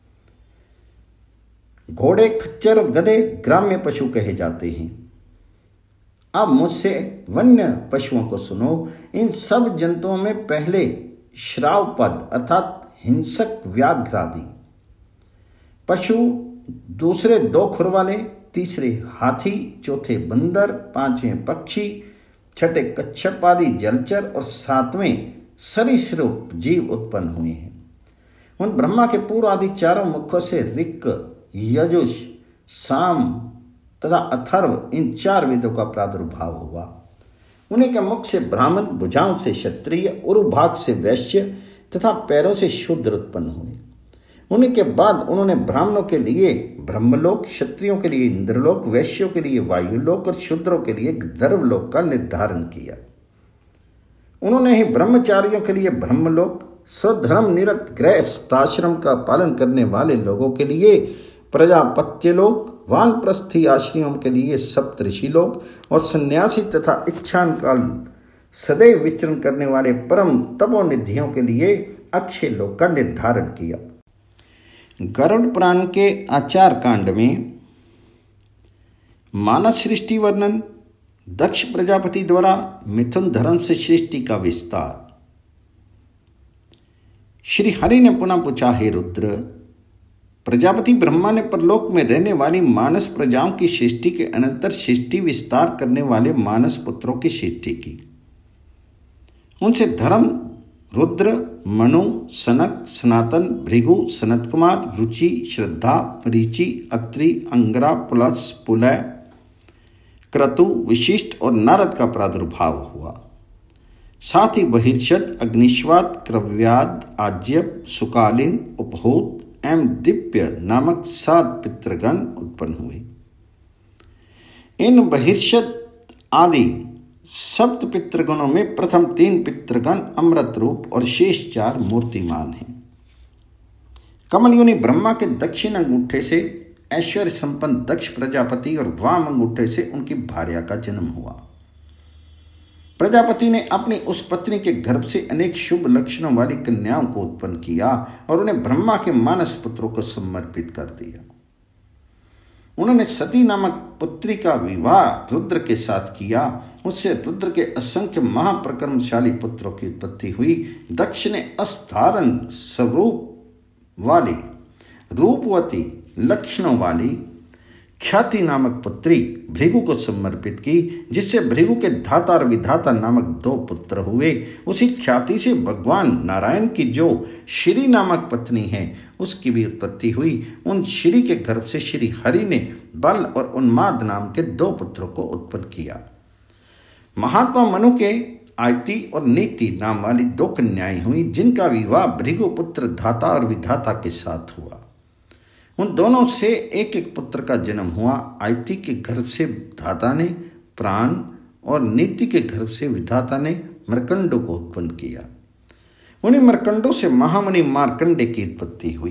घोड़े, खच्चर और गधे ग्राम्य पशु कहे जाते हैं। अब मुझसे वन्य पशुओं को सुनो। इन सब जंतुओं में पहले श्रावपद अर्थात हिंसक व्याघ्र आदि पशु, दूसरे 2 खुर वाले, तीसरे हाथी, चौथे बंदर, 5वें पक्षी, 6ठे कच्छप आदि जलचर और 7वें सरीसृप जीव उत्पन्न हुए हैं। उन ब्रह्मा के पूर्व आदि 4 मुखों से ऋक्, यजुष, साम तथा अथर्व इन 4 वेदों का प्रादुर्भाव हुआ। उन्हीं के मुख से ब्राह्मण, भुजाओं से क्षत्रिय, उरुभाग से वैश्य तथा पैरों से शूद्र उत्पन्न हुए। उन्हीं के बाद उन्होंने ब्राह्मणों के लिए ब्रह्मलोक, क्षत्रियों के लिए इंद्रलोक, वैश्यों के लिए वायुलोक और शूद्रों के लिए गंधर्वलोक का निर्धारण किया। उन्होंने ही ब्रह्मचारियों के लिए ब्रह्मलोक, स्वधर्म निरत गृहस्थाश्रम का पालन करने वाले लोगों के लिए प्रजापत्यलोक, वानप्रस्थी आश्रमों के लिए सप्तऋषि लोक और सन्यासी तथा इच्छान काल सदैव विचरण करने वाले परम तपोनिधियों के लिए अक्षय लोक का निर्धारण किया। गरुड़ पुराण के आचार कांड में मानस सृष्टि वर्णन, दक्ष प्रजापति द्वारा मिथुन धर्म से सृष्टि का विस्तार। श्री हरि ने पुनः पूछा, हे रुद्र, प्रजापति ब्रह्मा ने परलोक में रहने वाली मानस प्रजाओं की सृष्टि के अनंतर सृष्टि विस्तार करने वाले मानस पुत्रों की सृष्टि की। उनसे धर्म, रुद्र, मनु, सनक, सनातन, भृगु, सनत कुमार, रुचि, श्रद्धा, मरीचि, अत्रि, अंगरा, पुलस, पुलय, क्रतु, विशिष्ट और नारद का प्रादुर्भाव हुआ। साथ ही बहिर्षद, अग्निश्वात, क्रव्याद, आज्यप, सुकालिन, उपहूत एवं दिव्य नामक 7 पितृगण उत्पन्न हुए। इन बहिर्षद आदि सप्त पितृगणों में प्रथम 3 पितृगण अमृत रूप और शेष 4 मूर्तिमान हैं। कमलयोनि ब्रह्मा के दक्षिण अंगूठे से ऐश्वर्य संपन्न दक्ष प्रजापति और वाम अंगूठे से उनकी भार्या का जन्म हुआ। प्रजापति ने अपनी उस पत्नी के गर्भ से अनेक शुभ लक्षणों वाली कन्याओं को उत्पन्न किया और उन्हें ब्रह्मा के मानस पुत्रों को समर्पित कर दिया। उन्होंने सती नामक पुत्री का विवाह रुद्र के साथ किया। उससे रुद्र के असंख्य महाप्रक्रमशाली पुत्रों की उत्पत्ति हुई। दक्ष ने असाधारण स्वरूप वाली, रूपवती लक्षणों वाली ख्याति नामक पुत्री भृगु को समर्पित की, जिससे भृगु के धाता और विधाता नामक 2 पुत्र हुए। उसी ख्याति से भगवान नारायण की जो श्री नामक पत्नी है, उसकी भी उत्पत्ति हुई। उन श्री के गर्भ से श्री हरि ने बल और उन्माद नाम के 2 पुत्रों को उत्पन्न किया। महात्मा मनु के आयति और नीति नाम वाली 2 कन्याएं हुई, जिनका विवाह भृगु पुत्र धाता और विधाता के साथ हुआ। उन दोनों से एक एक पुत्र का जन्म हुआ। आयति के गर्भ से धाता ने प्राण और नीति के गर्भ से विधाता ने मरकंडों को उत्पन्न किया। उन्हीं मरकंडों से महामुनि मार्कंडे की उत्पत्ति हुई।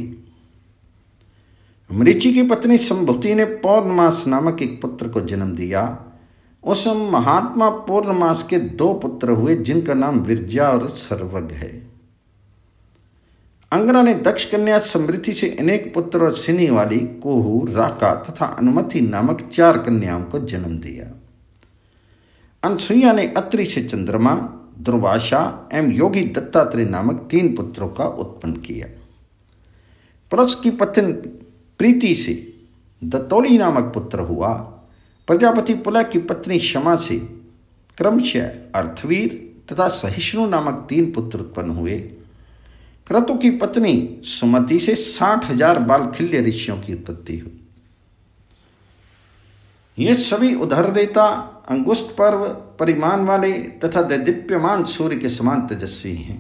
मरीचि की पत्नी संभुति ने पौर्णमास नामक एक पुत्र को जन्म दिया। उस महात्मा पौर्णमास के 2 पुत्र हुए, जिनका नाम विरजा और सर्वग है। अंगना ने दक्ष कन्या समृद्धि से अनेक पुत्र और सिनी वाली कोहू, राका तथा अनुमति नामक 4 कन्याओं को जन्म दिया। अनसुईया ने अत्रि से चंद्रमा, दुर्वासा एवं योगी दत्तात्रेय नामक 3 पुत्रों का उत्पन्न किया। परस की पत्नी प्रीति से दत्तौली नामक पुत्र हुआ। प्रजापति पुलह की पत्नी क्षमा से क्रमशः अर्थवीर तथा सहिष्णु नामक 3 पुत्र उत्पन्न हुए। क्रतु की पत्नी सुमति से 60,000 बालखिल्य ऋषियों की उत्पत्ति हुई। ये सभी उदररेता, अंगुष्ठ पर्व परिमाण वाले तथा दैदीप्यमान सूर्य के समान तेजस्वी हैं।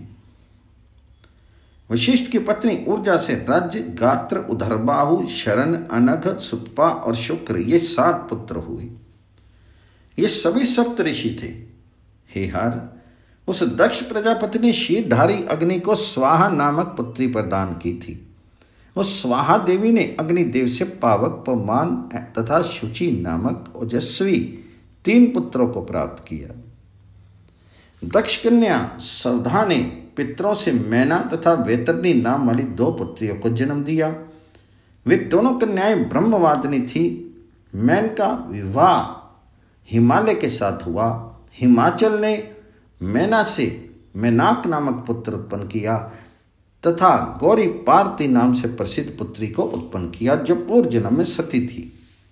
वशिष्ठ की पत्नी ऊर्जा से राज्य, गात्र, उदरबाहु, शरण, अनघ, सुतपा और शुक्र ये 7 पुत्र हुए। ये सभी सप्त ऋषि थे। हे हर, उस दक्ष प्रजापति ने शीतधारी अग्नि को स्वाहा नामक पुत्री प्रदान की थी। उस स्वाहा देवी ने अग्निदेव से पावक, पवमान तथा शुचि नामक ओजस्वी 3 पुत्रों को प्राप्त किया। दक्ष कन्या सवधा ने पितरों से मैना तथा वैतरणी नाम वाली 2 पुत्रियों को जन्म दिया। वे दोनों कन्याएं ब्रह्मवादिनी थी। मैन का विवाह हिमालय के साथ हुआ। हिमाचल ने मैना से मैनाक नामक पुत्र उत्पन्न किया तथा गौरी पार्ति नाम से प्रसिद्ध पुत्री को उत्पन्न किया, जो पूर्व जन्म में सती थी।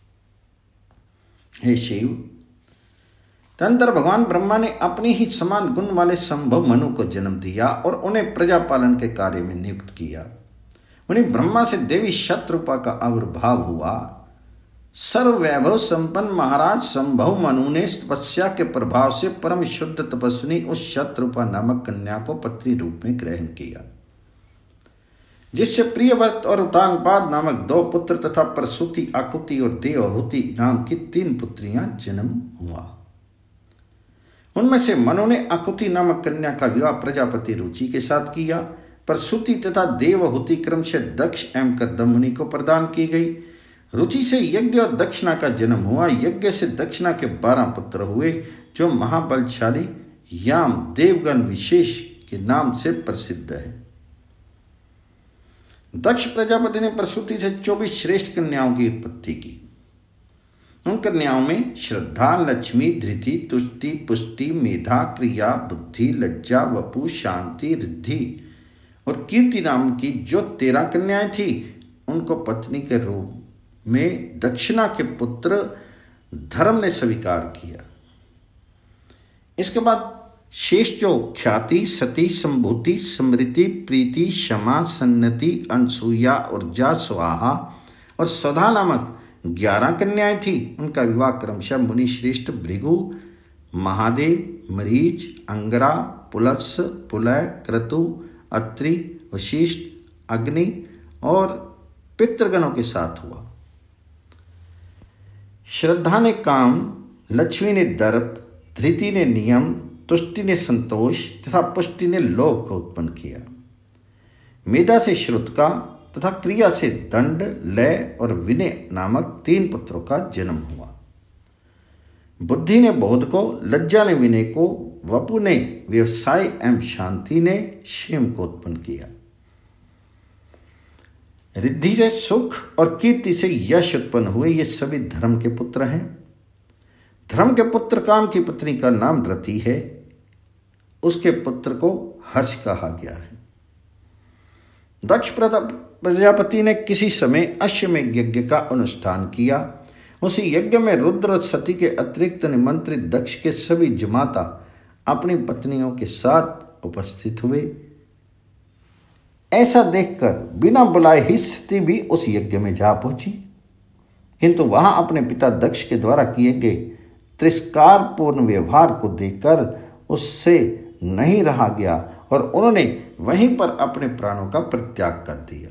हे शिव, तदनंतर भगवान ब्रह्मा ने अपने ही समान गुण वाले संभव मनु को जन्म दिया और उन्हें प्रजा पालन के कार्य में नियुक्त किया। उन्हें ब्रह्मा से देवी शत्रुपा का आविर्भाव हुआ। सर्व वैभव संपन्न महाराज संभव मनु ने तपस्या के प्रभाव से परम शुद्ध तपस्विनी उस शत्रुपा नामक कन्या को पत्नी रूप में ग्रहण किया, जिससे प्रियव्रत और उतानपाद नामक 2 पुत्र तथा प्रसूति, आकुति और देवहूति नाम की 3 पुत्रियां जन्म हुआ। उनमें से मनु ने आकुति नामक कन्या का विवाह प्रजापति रुचि के साथ किया। प्रसूति तथा देवहूति क्रमशः दक्ष एवं कर्दमुनि को प्रदान की गई। रुचि से यज्ञ और दक्षिणा का जन्म हुआ। यज्ञ से दक्षिणा के 12 पुत्र हुए, जो महाबलशाली याम देवगण विशेष के नाम से प्रसिद्ध है। दक्ष प्रजापति ने प्रसूति से 24 श्रेष्ठ कन्याओं की उत्पत्ति की। उन कन्याओं में श्रद्धा, लक्ष्मी, धृति, तुष्टि, पुष्टि, मेधा, क्रिया, बुद्धि, लज्जा, वपु, शांति, रिद्धि और कीर्ति नाम की जो 13 कन्याएं थी, उनको पत्नी के रूप में दक्षिणा के पुत्र धर्म ने स्वीकार किया। इसके बाद शेष जो ख्याति, सती, संभूति, स्मृति, प्रीति, क्षमा, सन्नति, अनसूया, ऊर्जा, स्वाहा और सदा नामक 11 कन्याएं थी, उनका विवाह क्रमशः मुनि श्रेष्ठ भृगु, महादेव, मरीच, अंगरा, पुलत्स, पुलय, क्रतु, अत्रि, वशिष्ठ, अग्नि और पितृगणों के साथ हुआ। श्रद्धा ने काम, लक्ष्मी ने दर्प, धृति ने नियम, तुष्टि ने संतोष तथा पुष्टि ने लोभ को उत्पन्न किया। मेधा से श्रुतका तथा क्रिया से दंड, लय और विनय नामक 3 पुत्रों का जन्म हुआ। बुद्धि ने बोध को, लज्जा ने विनय को, वपु ने व्यवसाय एवं शांति ने क्षेम को उत्पन्न किया। रिद्धि से सुख और कीर्ति से यश उत्पन्न हुए। ये सभी धर्म के पुत्र हैं। धर्म के पुत्र काम की पत्नी का नाम रति है। उसके पुत्र को हर्ष कहा गया है। दक्ष प्रजापति ने किसी समय अश्वमेध यज्ञ का अनुष्ठान किया। उसी यज्ञ में रुद्र और सती के अतिरिक्त निमंत्रित दक्ष के सभी जमाता अपनी पत्नियों के साथ उपस्थित हुए। ऐसा देखकर बिना बुलाए ही सती भी उस यज्ञ में जा पहुंची, किंतु वहां अपने पिता दक्ष के द्वारा किए गए तिरस्कारपूर्ण व्यवहार को देखकर उससे नहीं रहा गया और उन्होंने वहीं पर अपने प्राणों का परित्याग कर दिया।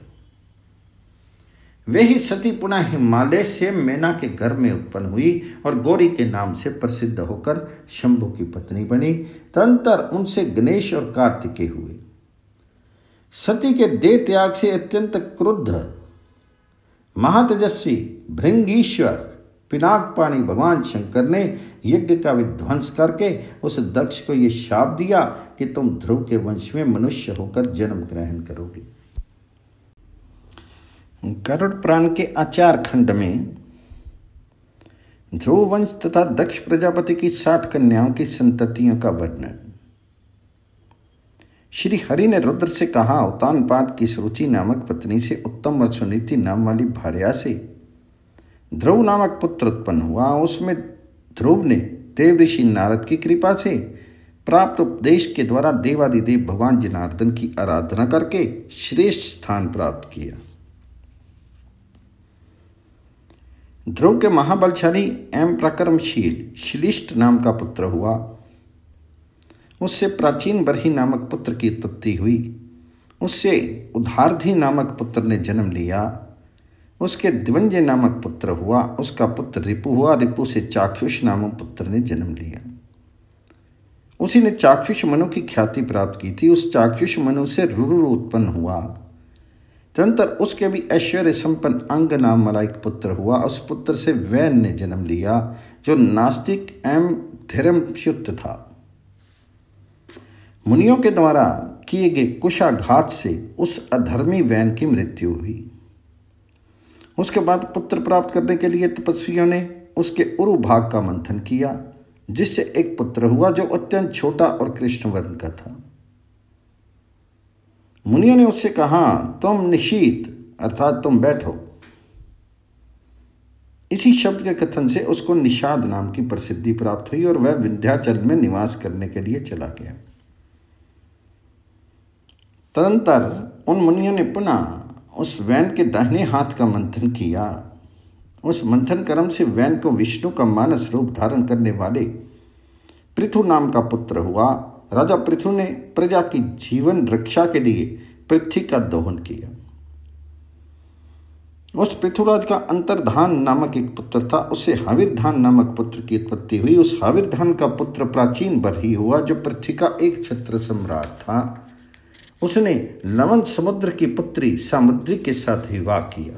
वे ही सती पुनः हिमालय से मैना के घर में उत्पन्न हुई और गौरी के नाम से प्रसिद्ध होकर शंभु की पत्नी बनी। तदनंतर उनसे गणेश और कार्तिकेय हुए। सती के देह त्याग से अत्यंत क्रुद्ध महातेजस्वी भृंगीश्वर पिनाकपाणी भगवान शंकर ने यज्ञ का विध्वंस करके उस दक्ष को यह शाप दिया कि तुम ध्रुव के वंश में मनुष्य होकर जन्म ग्रहण करोगे। गरुड़ पुराण के आचार खंड में ध्रुव वंश तथा दक्ष प्रजापति की 60 कन्याओं की संततियों का वर्णन। श्री हरि ने रुद्र से कहा, उत्तानपाद की सुरुचि नामक पत्नी से उत्तम और सुनीति नाम वाली भार्या से ध्रुव नामक पुत्र उत्पन्न हुआ। उसमें ध्रुव ने देव ऋषि नारद की कृपा से प्राप्त उपदेश के द्वारा देवादिदेव भगवान जनार्दन की आराधना करके श्रेष्ठ स्थान प्राप्त किया। ध्रुव के महाबलशाली एवं पराक्रमशील श्लिष्ट नाम का पुत्र हुआ। उससे प्राचीन बरही नामक पुत्र की उत्पत्ति हुई। उससे उदारधी नामक पुत्र ने जन्म लिया। उसके दिवंजय नामक पुत्र हुआ। उसका पुत्र रिपु हुआ। रिपु से चाक्षुष नामक पुत्र ने जन्म लिया। उसी ने चाक्षुष मनु की ख्याति प्राप्त की थी। उस चाक्षुष मनु से रुरु उत्पन्न हुआ। तदंतर उसके भी ऐश्वर्य संपन्न अंग नाम मलाइक पुत्र हुआ। उस पुत्र से वैन ने जन्म लिया जो नास्तिक एवं धर्मच्युत था। मुनियों के द्वारा किए गए कुशाघात से उस अधर्मी वैन की मृत्यु हुई। उसके बाद पुत्र प्राप्त करने के लिए तपस्वियों ने उसके उरु भाग का मंथन किया, जिससे एक पुत्र हुआ जो अत्यंत छोटा और कृष्ण वर्ण का था। मुनियों ने उससे कहा, तुम निशीत अर्थात तुम बैठो। इसी शब्द के कथन से उसको निषाद नाम की प्रसिद्धि प्राप्त हुई और वह विंध्याचल में निवास करने के लिए चला गया। तदंतर उन मुनियों ने पुनः उस वैन के दाहिने हाथ का मंथन किया। उस मंथन कर्म से वैन को विष्णु का मानस रूप धारण करने वाले पृथु नाम का पुत्र हुआ। राजा पृथु ने प्रजा की जीवन रक्षा के लिए पृथ्वी का दोहन किया। उस पृथुराज का अंतर्धान नामक एक पुत्र था। उससे हाविरधान नामक पुत्र की उत्पत्ति हुई। उस हाविरधान का पुत्र प्राचीन बरही हुआ जो पृथ्वी का एक छत्र सम्राट था। उसने लवन समुद्र की पुत्री सामुद्री के साथ विवाह किया।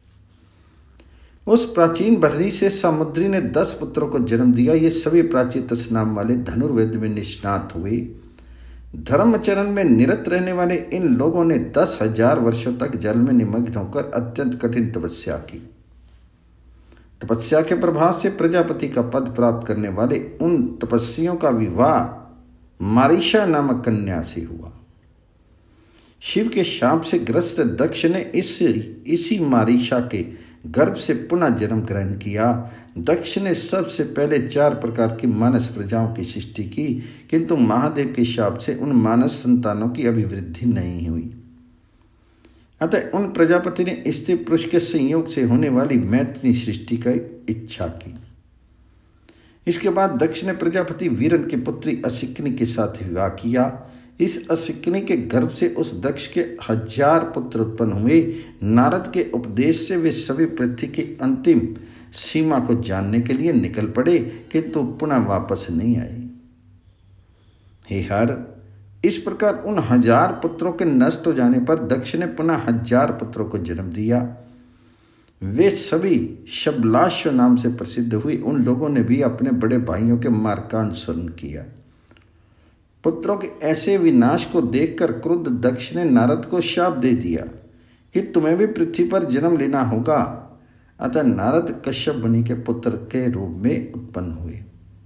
उस प्राचीन बरही से सामुद्री ने 10 पुत्रों को जन्म दिया। ये सभी प्राचीतस नाम वाले धनुर्वेद में निष्णात हुए। धर्मचरण में निरत रहने वाले इन लोगों ने 10,000 वर्षों तक जल में निमग्न होकर अत्यंत कठिन तपस्या की। तपस्या के प्रभाव से प्रजापति का पद प्राप्त करने वाले उन तपस्वियों का विवाह मारीशा नामक कन्या से हुआ। शिव के शाप से ग्रस्त दक्ष ने इसी मारीशा के गर्भ से पुनः जन्म ग्रहण किया। दक्ष ने सबसे पहले 4 प्रकार की मानस प्रजाओं की सृष्टि की, किंतु महादेव के शाप से उन मानस संतानों की अभिवृद्धि नहीं हुई। अतः उन प्रजापति ने स्त्री पुरुष के संयोग से होने वाली मैथिली सृष्टि की इच्छा की। इसके बाद दक्ष ने प्रजापति वीरन की पुत्री असिकनी के साथ विवाह किया। इस असिकनी के गर्भ से उस दक्ष के 1000 पुत्र उत्पन्न हुए। नारद के उपदेश से वे सभी पृथ्वी की अंतिम सीमा को जानने के लिए निकल पड़े, किंतु पुनः वापस नहीं आए। हे हर, इस प्रकार उन 1000 पुत्रों के नष्ट हो जाने पर दक्ष ने पुनः 1000 पुत्रों को जन्म दिया। वे सभी शबलाश्व नाम से प्रसिद्ध हुए। उन लोगों ने भी अपने बड़े भाइयों के मार्ग का अनुसरण किया। पुत्रों के ऐसे विनाश को देखकर क्रुद्ध दक्ष ने नारद को शाप दे दिया कि तुम्हें भी पृथ्वी पर जन्म लेना होगा। अतः नारद कश्यप मुनि के पुत्र के रूप में उत्पन्न हुए।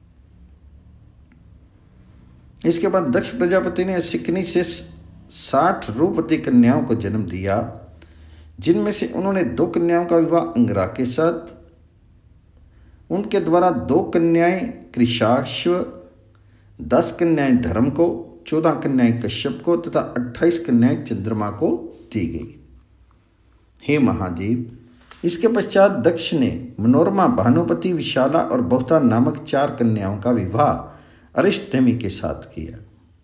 इसके बाद दक्ष प्रजापति ने सिकनी से 60 रूपवती कन्याओं को जन्म दिया, जिनमें से उन्होंने 2 कन्याओं का विवाह अंगिरा के साथ। उनके द्वारा 2 कन्याएं कृशाश्व, 10 कन्याएं धर्म को, 14 कन्याएं कश्यप को तथा 28 कन्याएं चंद्रमा को दी गई। हे महादेव, इसके पश्चात दक्ष ने मनोरमा, भानुपति, विशाला और बहुता नामक 4 कन्याओं का विवाह अरिष्टनेमि के साथ किया।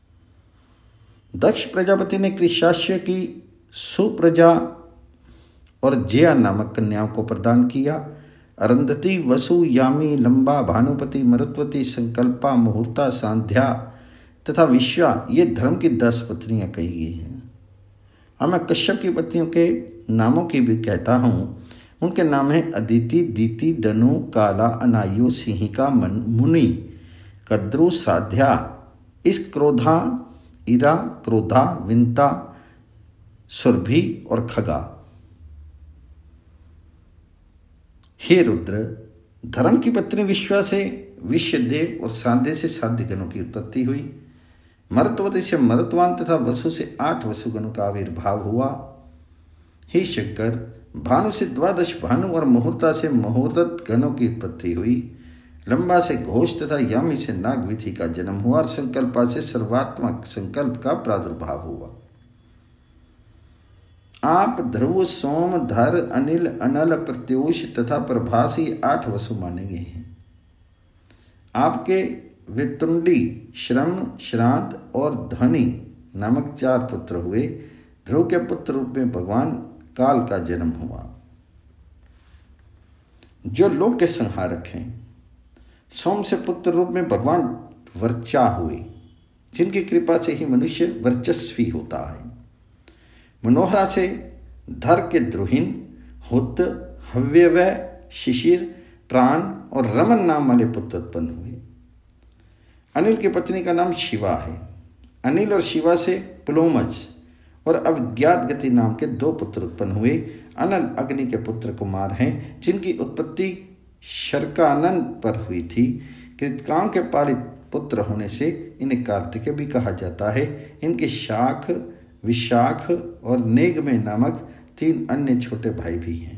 दक्ष प्रजापति ने कृशाश्व की सुप्रजा और जया नामक कन्याओं को प्रदान किया। अरुंधति, वसु, यामी, लंबा, भानुपति, मरुत्वती, संकल्पा, मुहूर्ता, सांध्या तथा विश्वा ये धर्म की 10 पत्नियां कही गई हैं। अब मैं कश्यप की पत्नियों के नामों की भी कहता हूँ। उनके नाम हैं अदिति, दीति, दनु, काला, अनायु, सिंहिका, मुनि, कद्रु, साध्या, इस क्रोधा, इरा, क्रोधा, विंता, सुरभि और खगा। हे रुद्र, धर्म की पत्नी विश्वा से विश्वदेव और सांध्य से साध्यगणों की उत्पत्ति हुई। मरुत्वती से मरुत्वान तथा वसु से 8 वसुगणों का आविर्भाव हुआ। हे शंकर, भानु से 12 भानु और मुहूर्ता से मुहूर्त गणों की उत्पत्ति हुई। लंबा से घोष तथा यामी से नागविधि का जन्म हुआ और संकल्पा से सर्वात्मक संकल्प का प्रादुर्भाव हुआ। आप ध्रुव, सोम, धर, अनिल, अनल, प्रत्यूष तथा प्रभासी 8 वसु माने गए हैं। आपके वितुंडी, श्रम, श्राद्ध और ध्वनि नामक 4 पुत्र हुए। ध्रुव के पुत्र रूप में भगवान काल का जन्म हुआ, जो लोक के संहारक हैं। सोम से पुत्र रूप में भगवान वर्चा हुए, जिनकी कृपा से ही मनुष्य वर्चस्वी होता है। मनोहरा से धर के द्रुहिन, हुत, हव्यवय, शिशिर, प्राण और रमन नाम वाले पुत्र उत्पन्न हुए। अनिल की पत्नी का नाम शिवा है। अनिल और शिवा से पुलोमज और अज्ञात गति नाम के 2 पुत्र उत्पन्न हुए। अनल अग्नि के पुत्र कुमार हैं, जिनकी उत्पत्ति शर्कानन पर हुई थी। कृतकाम के पालित पुत्र होने से इन्हें कार्तिकेय भी कहा जाता है। इनके शाख, विशाख और नेगमे नामक 3 अन्य छोटे भाई भी हैं।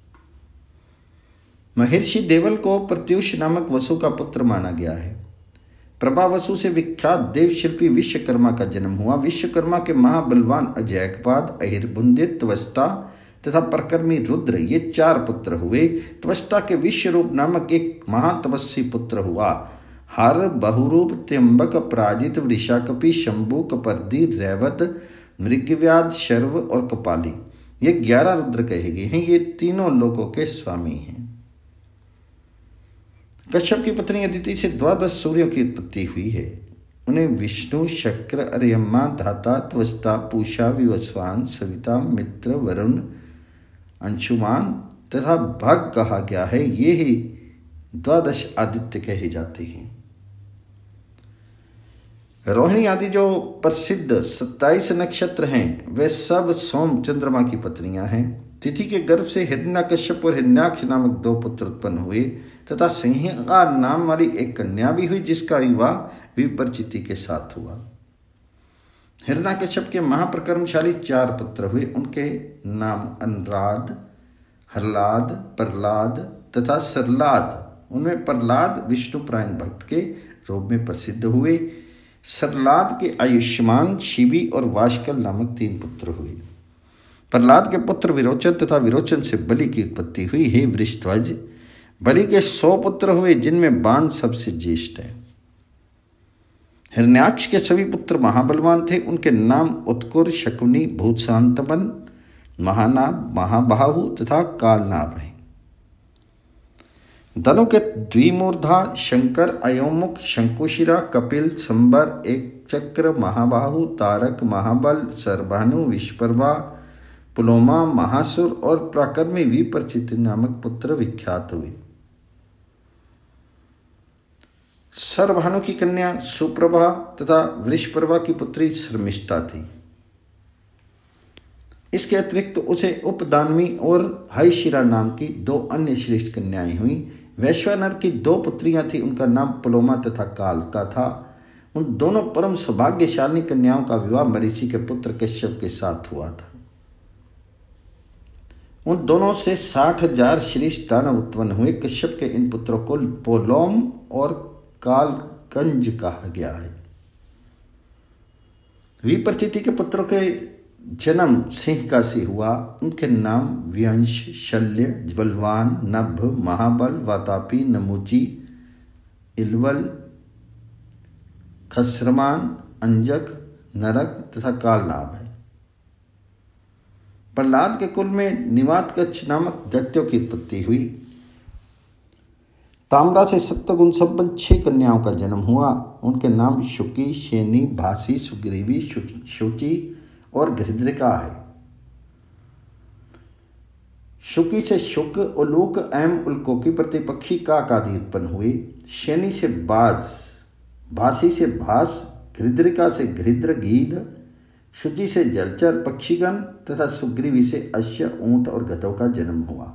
महर्षि देवल को प्रत्यूष नामक वसु का पुत्र माना गया है। प्रभा वसु से विख्यात देव शिल्पी विश्वकर्मा का जन्म हुआ। विश्वकर्मा के महाबलवान अजैकपाद, अहिर्बुंदित, त्वष्टा तथा परकर्मी रुद्र, ये 4 पुत्र हुए। त्वष्टा के विश्वरूप नामक एक महातपस्वी पुत्र हुआ। हर, बहुरूप, त्र्यंबक, पराजित, वृषाकपि, शंभु, कपर्दी, रैवत, मृगव्याध, शर्व और कपाली, ये 11 रुद्र कहे गए हैं। ये तीनों लोकों के स्वामी हैं। कश्यप की पत्नी अदिति से 12 सूर्यों की उत्पत्ति हुई है। उन्हें विष्णु, शक्र, अर्यम्मा, धाता, त्वष्टा, पूषा, विवस्वान, सविता, मित्र, वरुण, अंशुमान तथा भग कहा गया है। ये ही 12 आदित्य कहे जाते हैं। रोहिणी आदि जो प्रसिद्ध 27 नक्षत्र हैं, वे सब सोम चंद्रमा की पत्नियां हैं। तिथि के गर्भ से हिरण्यकश्यप और हिरण्याक्ष नामक 2 पुत्र उत्पन्न हुए तथा सिंहिका नाम वाली एक कन्या भी हुई, जिसका विवाह विप्रचिति के साथ हुआ। हिरण्याकश्यप के महाप्रकर्मशाली 4 पुत्र हुए। उनके नाम अनुराध, हरलाद, प्रहलाद तथा सरलाद। उनमें प्रहलाद विष्णुपरायण भक्त के रूप में प्रसिद्ध हुए। सरलाद के आयुष्मान, शिवी और वाशकल नामक 3 पुत्र हुए। प्रहलाद के पुत्र विरोचन तथा विरोचन से बलि की उत्पत्ति हुई। हे वृषध्वज, बलि के 100 पुत्र हुए, जिनमें बाण सबसे ज्येष्ठ है। हिरण्याक्ष के सभी पुत्र महाबलवान थे। उनके नाम उत्कुर, शकुनी, भूतशांतमन, महानाभ, महाबाहु तथा कालनाभ हैं। दलों के द्विमूर्धा, शंकर, अयोमुख, शंकुशिरा, कपिल, संबर, एक चक्र, महाबाहु, तारक, महाबल, सरभानु, विश्वपर्वा, पुलोमा, महासुर और प्राकर्मी विप्रचिति नामक पुत्र विख्यात हुए। सरभानु की कन्या सुप्रभा तथा वृषपर्वा की पुत्री शर्मिष्ठा थी। इसके अतिरिक्त उसे उपदानवी और हयशिरा नाम की 2 अन्य श्रेष्ठ कन्याएं हुई। वैश्वानर की 2 पुत्रियां थी। उनका नाम पुलोमा तथा कालका था। उन दोनों परम सौभाग्यशाली कन्याओं का विवाह मरीचि के पुत्र कश्यप के साथ हुआ था। उन दोनों से 60,000 श्रेष्ठ दानव उत्पन्न हुए। कश्यप के इन पुत्रों को पोलोम और कालकंज कहा गया है। विप्रचिति के पुत्रों के जन्म सिंहिका से हुआ। उनके नाम व्यंश, शल्य, बलवान, नभ, महाबल, वातापी, नमुची, इलवल, खस्रमान, अंजक, नरक तथा कालनाभ है। प्रहलाद के कुल में निवातकच्छ नामक दैत्यों की उत्पत्ति हुई। ताम्रा से सप्तगुण संपन्न 6 कन्याओं का जन्म हुआ। उनके नाम शुकी, शेनी, भासी, सुग्रीवी, शुचि और घृद्रिका है। शुकी से शुक, उलूक एवं उल्कोकी प्रतिपक्षी काक आदि उत्पन्न हुए। शेनी से बाज, भासी से भास, घृद्रिका से घृद्र, गीध, शुचि से जलचर पक्षीगण तथा सुग्रीवी से अश्व, ऊंट और गधों का जन्म हुआ।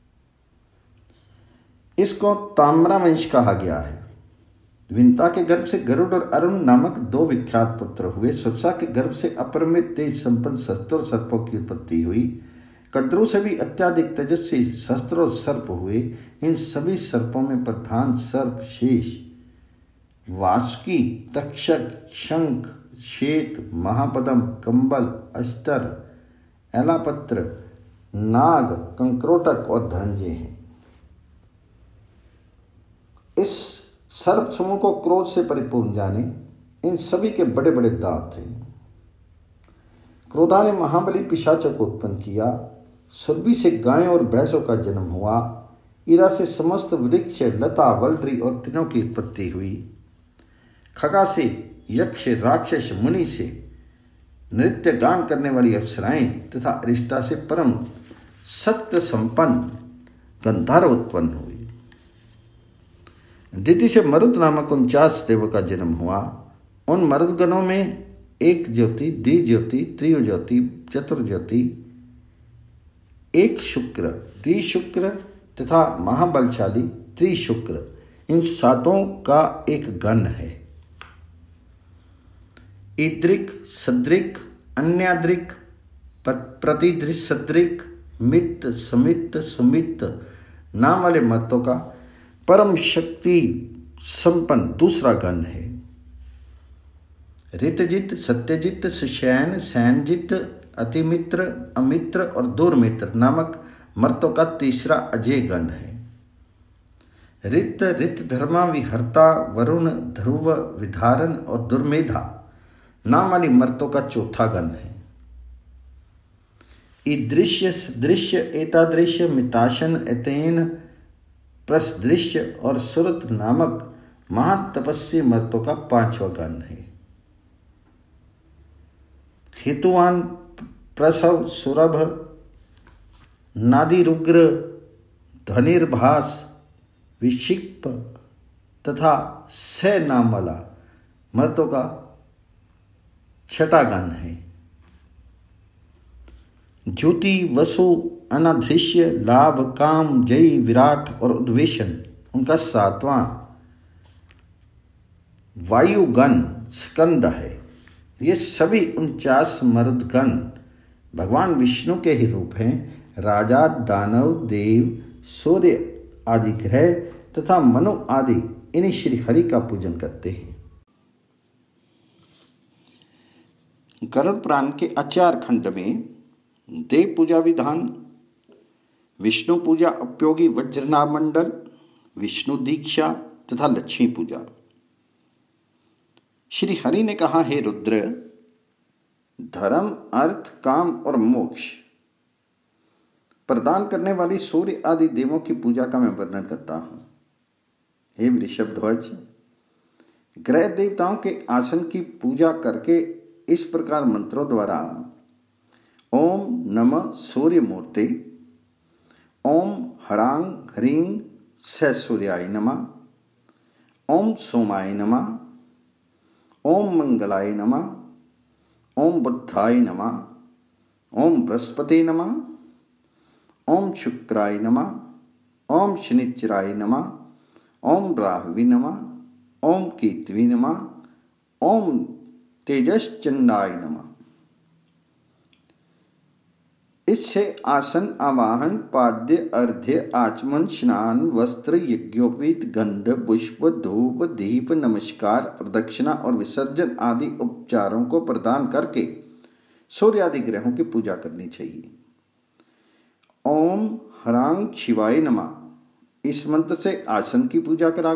इसको ताम्रा वंश कहा गया है। विंता के गर्भ से गरुड़ और अरुण नामक 2 विख्यात पुत्र हुए। सुरसा के गर्भ से अपरिमित तेज संपन्न सहस्त्रों सर्पों की उत्पत्ति हुई। कद्रू से भी अत्याधिक तेजस्वी सहस्त्रों सर्प हुए। इन सभी सर्पों में प्रधान सर्प शेष, वासुकी, तक्षक, शंख, श्वेत, महापदम, कंबल, अस्तर एलापत्र, नाग, कंक्रोटक और धनंजय हैं। इस सर्प समूह को क्रोध से परिपूर्ण जाने, इन सभी के बड़े बड़े दांत हैं। क्रोधा ने महाबली पिशाचों को उत्पन्न किया। सुरभि से गायों और भैंसों का जन्म हुआ। ईरा से समस्त वृक्ष, लता, वल्लरी और तीनों की उत्पत्ति हुई। खगा से यक्ष, राक्षस, मुनि से नृत्य गान करने वाली अप्सराएं तथा अरिष्टा से परम सत्य संपन्न गंधर्व उत्पन्न हुई। दिति से मरुत नामक 49 देवों का जन्म हुआ। उन मरुदगणों में एक ज्योति, द्विज्योति, त्रिज्योति, चतुर्ज्योति, एक शुक्र, द्विशुक्र तथा महाबलशाली त्रिशुक्र, इन सातों का एक गण है। इद्रिक, सद्रिक, अन्याद्रिक, प्रतिदृक, सद्रिक, मित्त, समित्त, सुमित्त नाम वाले मर्तों का परम शक्ति संपन्न दूसरा गण है। ऋतजित, सत्यजित, सुशैन, सैनजित, अतिमित्र, अमित्र और दूरमित्र नामक मर्तों का तीसरा अजय गण है। ऋत, ऋतधर्मा, विहर्ता, वरुण, ध्रुव, विधारण और दुर्मेधा नाम वाली मर्तों का चौथा गण है। ईदृश्य, सदृश्य, एतादृश्य, मिताशन, एतेन, प्रसदृश्य और सुरत नामक महान तपस्वी मर्तों का पांचवा गण है। हेतुवान, प्रसव, सुरभ, नादिरुग्र, धनिर्भास, विक्षिप्त तथा स नाम वाला मर्तों का छठा गण है। ज्योति, वसु, अनाधृश्य, लाभ, काम, जयी, विराट और उद्वेशन उनका सातवां वायुगण स्कंद है। ये सभी 49 मरुदगण भगवान विष्णु के ही रूप हैं। राजा, दानव, देव, सूर्य आदि ग्रह तथा मनु आदि इन्हीं श्री हरि का पूजन करते हैं। गरुड़ पुराण के आचार खंड में देव पूजा विधान, विष्णु पूजा उपयोगी वज्रनाभ मंडल, विष्णु दीक्षा तथा लक्ष्मी पूजा। श्री हरि ने कहा, हे रुद्र, धर्म, अर्थ, काम और मोक्ष प्रदान करने वाली सूर्य आदि देवों की पूजा का मैं वर्णन करता हूं। हे वृषभध्वज, ग्रह देवताओं के आसन की पूजा करके इस प्रकार मंत्रों द्वारा ओम नमः सूर्य मूर्ते, ओम हरांग ह्रीं स सूर्याय नमः, ओम सोमाय नमः, ओम मंगलाय नमः, ओम बुद्धाय नमः, ओम बृहस्पति नमः, ओम शुक्राय नमः, ओम शनिश्चराय नमः, ओम राहवे नमः, ओम केतवे नमः, ओम तेजश्चंडाय नमः। इससे आसन, आवाहन, पाद्य, अर्घ्य, आचमन, स्नान, वस्त्र, यज्ञोपवीत, गंध, पुष्प, धूप, दीप, नमस्कार, प्रदक्षिणा और विसर्जन आदि उपचारों को प्रदान करके सूर्य आदि ग्रहों की पूजा करनी चाहिए। ओम ह्रांग शिवाय नमः, इस मंत्र से आसन की पूजा करा।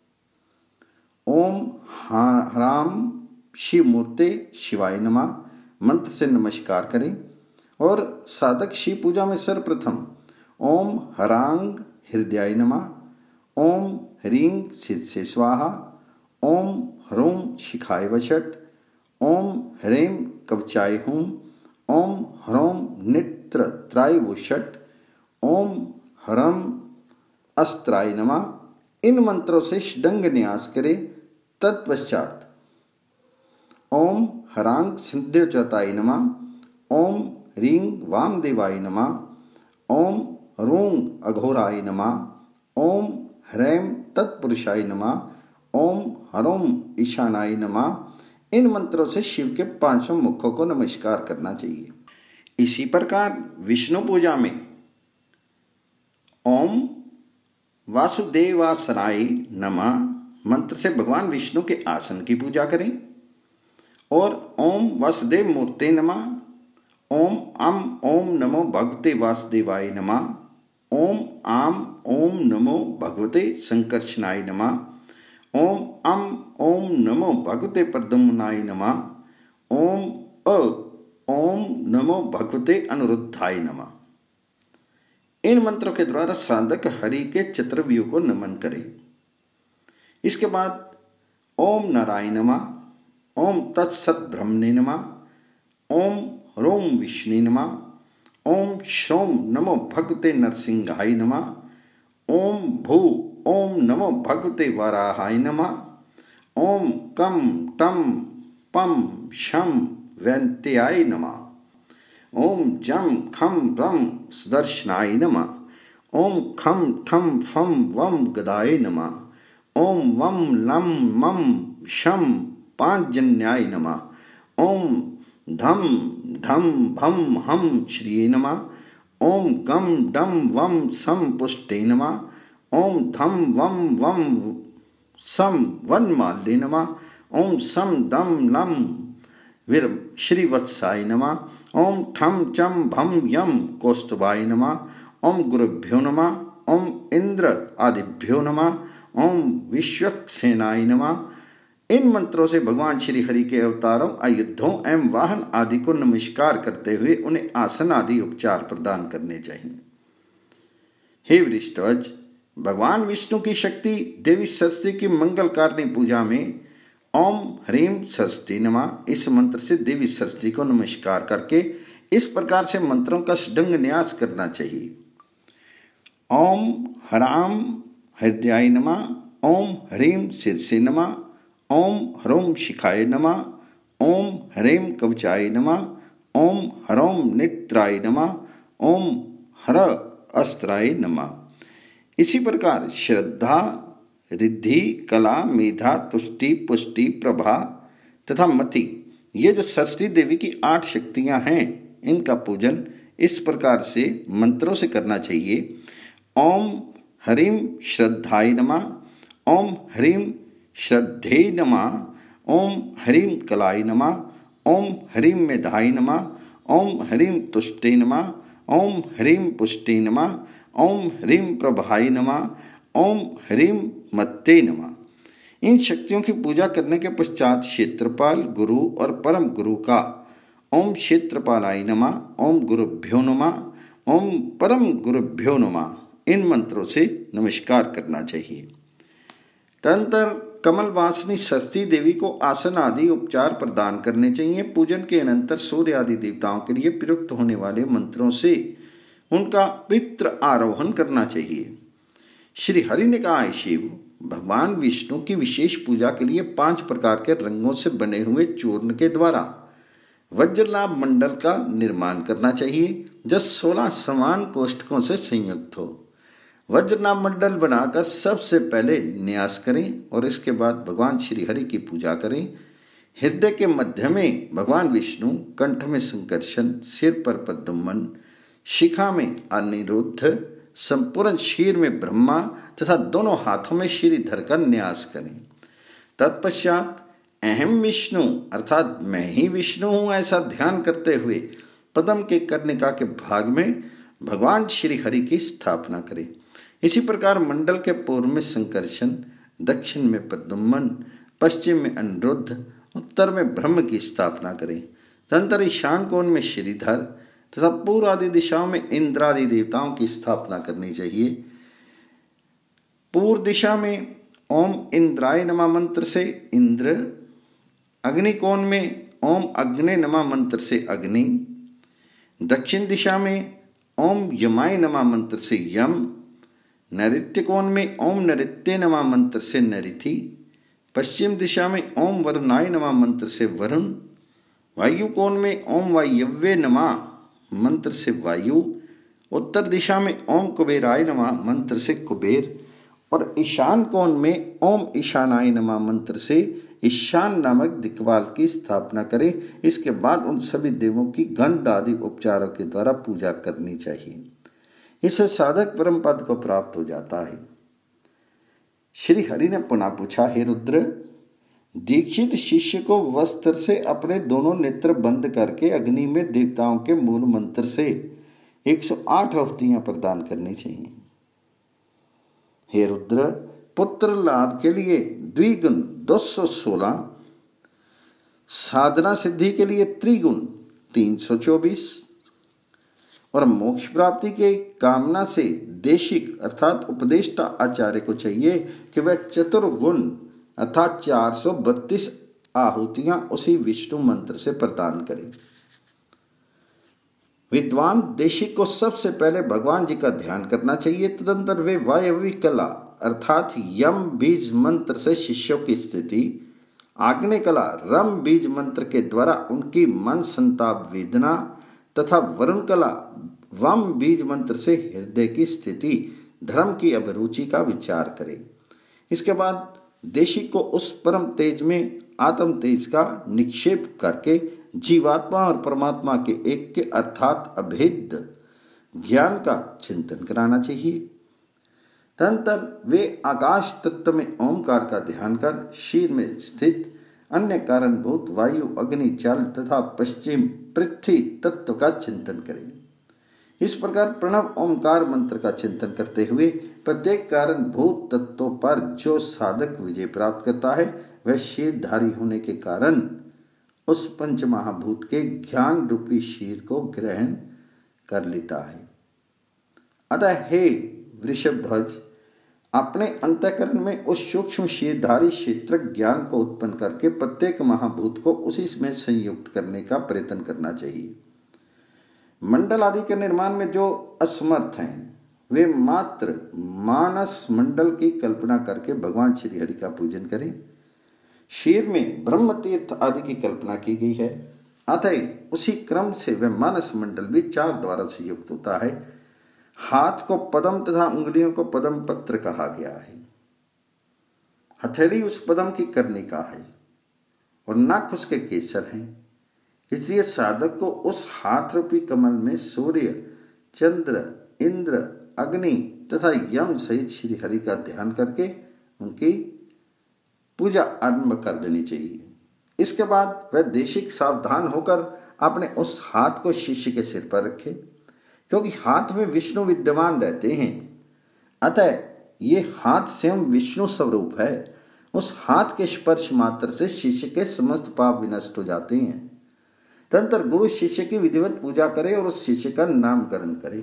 ओम ह्राम शिव मूर्ते शिवाय नमः मंत्र से नमस्कार करें और साधक शिव पूजा में सर्वप्रथम ओम हरांग हृदयाय नमः, ओम ह्रीं सिद्ध से स्वाहा, ओम ह्रूं शिखाय वषट, ओम ह्रीं कवचाय हुं, ओम ह्रौं नेत्र त्राय वुषट, ओम हरम अस्त्राय नमः। इन मंत्रों से षडंग न्यास करें। तत्पश्चात ओम हरांग सिद्ध्योच्यताय नमः, ओम ह्रीं वामदेवाय नमः, ओम ह्रूं अघोराय नमः, ओम ह्रैं तत्पुरुषाय नमः, ओम ह्रौं ईशानाय नमः। इन मंत्रों से शिव के 5 मुखों को नमस्कार करना चाहिए। इसी प्रकार विष्णु पूजा में ओम वासुदेवासनाय नमः मंत्र से भगवान विष्णु के आसन की पूजा करें और ओम वासुदेव मूर्ते नमः, ओम अम ओम नमो भगवते वासुदेवाय नमः। ओम आम ओम नमो भगवते संकर्षणाय नमः। ओम अम ओम नमो भगवते प्रद्युम्नाय नमः। ओम अ ओम नमो भगवते अनिरुद्धाय नमः। इन मंत्रों के द्वारा साधक हरि के चतुर्व्यूह को नमन करे। इसके बाद ओम नारायण नमः, ओम तत्सत ब्रह्मणे नमः, ओम ह्रोम विष्णु नमः, ओम श्रोम नमो भगवते नरसिंहाय नमः, ओम भू ओम नमो भगवते वराहाय नमः, ओम कम तम पम शम वैन्त्याय नमः, ओम जम खम रम सुदर्शनाय नमः, ओम खम ठम फम वम गदाय नमः, ओम वम लम मम शम पांचजन्याय नमः, ओम धम धम भम हम श्रिये नमः, ओम गम डम वम सम पुष्टे नमः, ओम धम वम वम सम वनमाल्ये नमः, ओम सम दम लम वीर श्रीवत्साय नमः, ओम ठम चम भम यम कौस्तुभाय नमः, ओम गुरुभ्यो नमः, ओम इंद्र आदिभ्यो नमः, ओम विश्वक्सेनाय नमः। इन मंत्रों से भगवान श्री हरि के अवतारों, आयुधों एवं वाहन आदि को नमस्कार करते हुए उन्हें आसन आदि उपचार प्रदान करने चाहिए। हे वृषध्वज, भगवान विष्णु की शक्ति देवी सरस्वती की मंगलकारिणी पूजा में ओम ह्रीम सरस्वती नमः इस मंत्र से देवी सरस्वती को नमस्कार करके इस प्रकार से मंत्रों का षडंग न्यास करना चाहिए। ओम ह्राम हृदयाय नमः, ओम ह्रीम शीर्षे नमः, ओम ह्रोम शिखाय नमः, ओम ह्रीम कवचाय नमः, ओम ह्रोम नेत्राय नमः, ओम हर अस्त्राय नमः। इसी प्रकार श्रद्धा, रिद्धि, कला, मेधा, तुष्टि, पुष्टि, प्रभा तथा मति, ये जो सरस्वती देवी की 8 शक्तियां हैं, इनका पूजन इस प्रकार से मंत्रों से करना चाहिए। ओम ह्रीम श्रद्धाय नमः, ओम ह्रीम श्रद्धे नमः, ओम ह्रीम कलाय नमः, ओम ह्रीम मेधाय नमः, ओम ह्रीम तुष्टे नमः, ओम ह्रीम पुष्टे नमः, ओम ह्रीम प्रभाय नमः, ओम ह्रीम मत्ते नमः। इन शक्तियों की पूजा करने के पश्चात क्षेत्रपाल, गुरु और परम गुरु का ओम क्षेत्रपालाय नमः, ओम गुरुभ्यो नमः, ओम परम गुरुभ्यो नमः इन मंत्रों से नमस्कार करना चाहिए। तदनंतर कमल वासिनी सरस्वती देवी को आसन आदि उपचार प्रदान करने चाहिए। पूजन के अनंतर सूर्य आदि देवताओं के लिए प्रयुक्त होने वाले मंत्रों से उनका पितृ आरोहण करना चाहिए। श्री हरि ने कहा है, शिव भगवान विष्णु की विशेष पूजा के लिए 5 प्रकार के रंगों से बने हुए चूर्ण के द्वारा वज्रलाभ मंडल का निर्माण करना चाहिए, जो 16 समान कोष्ठकों से संयुक्त हो। वज्रनाभ मंडल बनाकर सबसे पहले न्यास करें और इसके बाद भगवान श्री हरि की पूजा करें। हृदय के मध्य में भगवान विष्णु, कंठ में संकर्षण, सिर पर प्रद्युम्न, शिखा में अनिरुद्ध, संपूर्ण शीर में ब्रह्मा तथा दोनों हाथों में श्रीधर का न्यास करें। तत्पश्चात अहम विष्णु अर्थात मैं ही विष्णु हूँ ऐसा ध्यान करते हुए पद्म के कर्णिका के भाग में भगवान श्री हरि की स्थापना करें। इसी प्रकार मंडल के पूर्व में संकर्षण, दक्षिण में प्रद्युम्न, पश्चिम में अनिरुद्ध, उत्तर में ब्रह्म की स्थापना करें। तदनंतर ईशान कोण में श्रीधर तथा पूर्व आदि दिशाओं में इंद्रादि देवताओं की स्थापना करनी चाहिए। पूर्व दिशा में ओम इंद्राय नमः मंत्र से इंद्र, अग्नि कोण में ओम अग्ने नमः मंत्र से अग्नि, दक्षिण दिशा में ओम यमाय नमः मंत्र से यम, नैऋत्य कोण में ओम नैऋत्य नमः मंत्र से नैऋति, पश्चिम दिशा में ओम वरुणाय नमः मंत्र से वरुण, वायु कोण में ओम वायव्ये नमः मंत्र से वायु, उत्तर दिशा में ओम कुबेराय नमः मंत्र से कुबेर और ईशान कोण में ओम ईशानाय नमः मंत्र से ईशान नामक दिक्पाल की स्थापना करें। इसके बाद उन सभी देवों की गंध आदि उपचारों के द्वारा पूजा करनी चाहिए। इससे साधक परम पद को प्राप्त हो जाता है। श्री हरि ने पुनः पूछा, हे रुद्र, दीक्षित शिष्य को वस्त्र से अपने दोनों नेत्र बंद करके अग्नि में देवताओं के मूल मंत्र से 108 आहुतियां प्रदान करनी चाहिए। हे रुद्र, पुत्र लाभ के लिए द्विगुण 216, साधना सिद्धि के लिए त्रिगुण 324 और मोक्ष प्राप्ति के कामना से देशिक अर्थात उपदेष्टा आचार्य को चाहिए कि वह चतुर्गुण अर्थात 432 आहुतियां उसी विष्णु मंत्र से प्रदान करे। विद्वान देशिक को सबसे पहले भगवान जी का ध्यान करना चाहिए। तदंतर वे वायवी कला अर्थात यम बीज मंत्र से शिष्यों की स्थिति, आग्नेय कला रम बीज मंत्र के द्वारा उनकी मन संताप वेदना तथा वरुण कला वम बीज मंत्र से हृदय की स्थिति, धर्म की अभिरुचि का विचार करें। इसके बाद देशी को उस परम तेज में आत्म तेज का निक्षेप करके जीवात्मा और परमात्मा के एक के अर्थात अभेद ज्ञान का चिंतन कराना चाहिए। तदंतर वे आकाश तत्व में ओमकार का ध्यान कर शीर में स्थित अन्य कारणभूत वायु, अग्नि, जल तथा पश्चिम पृथ्वी तत्व का चिंतन करें। इस प्रकार प्रणव ओमकार मंत्र का चिंतन करते हुए प्रत्येक कारणभूत तत्वों पर जो साधक विजय प्राप्त करता है वह शीरधारी होने के कारण उस पंच महाभूत के ज्ञान रूपी शीर को ग्रहण कर लेता है। अतः हे वृषभध्वज, अपने अंतःकरण में उस सूक्ष्म शीरधारी क्षेत्र ज्ञान को उत्पन्न करके प्रत्येक महाभूत को उसी में संयुक्त करने का प्रयत्न करना चाहिए। मंडल आदि के निर्माण में जो असमर्थ हैं वे मात्र मानस मंडल की कल्पना करके भगवान श्री हरि का पूजन करें। शीर में ब्रह्म तीर्थ आदि की कल्पना की गई है, अतः उसी क्रम से वह मानस मंडल भी 4 द्वारा से युक्त होता है। हाथ को पद्म तथा उंगलियों को पद्म पत्र कहा गया है। हथेली उस पद्म की कर्णिका है और नख उसके केसर हैं। इसलिए साधक को उस हाथ रूपी कमल में सूर्य, चंद्र, इंद्र, अग्नि तथा यम सहित श्री हरि का ध्यान करके उनकी पूजा आरंभ कर देनी चाहिए। इसके बाद वह देशिक सावधान होकर अपने उस हाथ को शिष्य के सिर पर रखे, क्योंकि हाथ में विष्णु विद्यमान रहते हैं। अतः ये हाथ स्वयं विष्णु स्वरूप है। उस हाथ के स्पर्श मात्र से शिष्य के समस्त पाप विनष्ट हो जाते हैं। तदंतर गुरु शिष्य की विधिवत पूजा करे और उस शिष्य का नामकरण करे।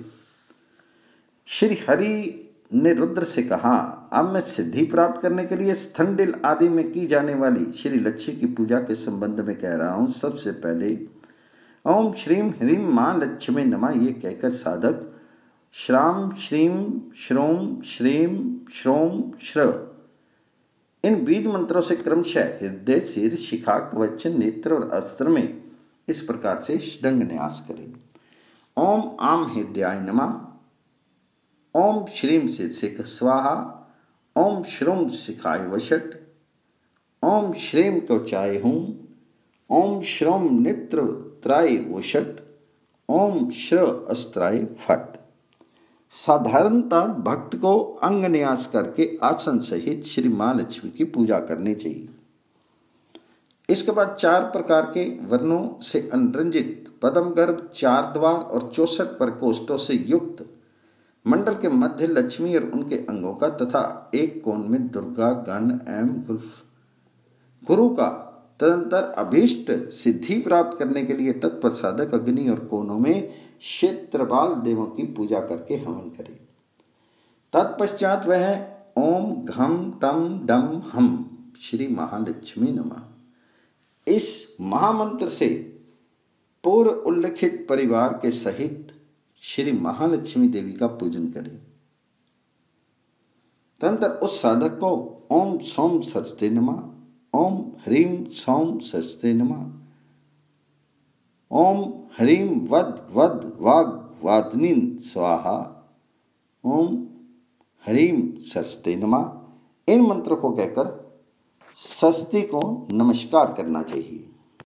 श्री हरि ने रुद्र से कहा, अब मैं सिद्धि प्राप्त करने के लिए स्थंडिल आदि में की जाने वाली श्री लक्ष्मी की पूजा के संबंध में कह रहा हूं। सबसे पहले ओम श्रीम ह्रीम मां लक्ष्मी नमः ये कहकर साधक श्राम श्रीम श्रोम श्रीम श्रोम श्र इन बीज मंत्रों से क्रमशः हृदय, सिर, शिखा, कवच, नेत्र और अस्त्र में इस प्रकार से षडंग न्यास करें। ओम आम हृदयाय नमः, ओम श्रीम शीर्षिक स्वाहा, ओम श्रोम शिखाय वशट, ओम श्रीम कवचाय हूं, ओम श्रोम नेत्र त्राय वशट, ओम श्र अस्त्राय फट। साधारणतः भक्त को अंग न्यास करके आसन सहित श्री मां लक्ष्मी की पूजा करनी चाहिए। इसके बाद 4 प्रकार के वर्णों से अनुरंजित पद्म गर्भ 4 द्वार और 64 प्रकोष्ठों से युक्त मंडल के मध्य लक्ष्मी और उनके अंगों का तथा एक कोण में दुर्गा, गण एवं गुरु का तदंतर अभीष्ट सिद्धि प्राप्त करने के लिए तत्पर साधक अग्नि और कोनों में क्षेत्रपाल देवों की पूजा करके हवन करे। तत्पश्चात वह ओम घम तम डम हम श्री महालक्ष्मी नमः इस महामंत्र से पूर्व उल्लिखित परिवार के सहित श्री महालक्ष्मी देवी का पूजन करें। तदंतर उस साधक को ओम सोम सरस्वती नमः, ओम ह्रीम सोम सरस्वती नमः, ओम ह्रीम वद वद वाग वादनीन स्वाहा, ओम ह्रीम सरस्वती नमः इन मंत्रों को कहकर सरस्वती को नमस्कार करना चाहिए।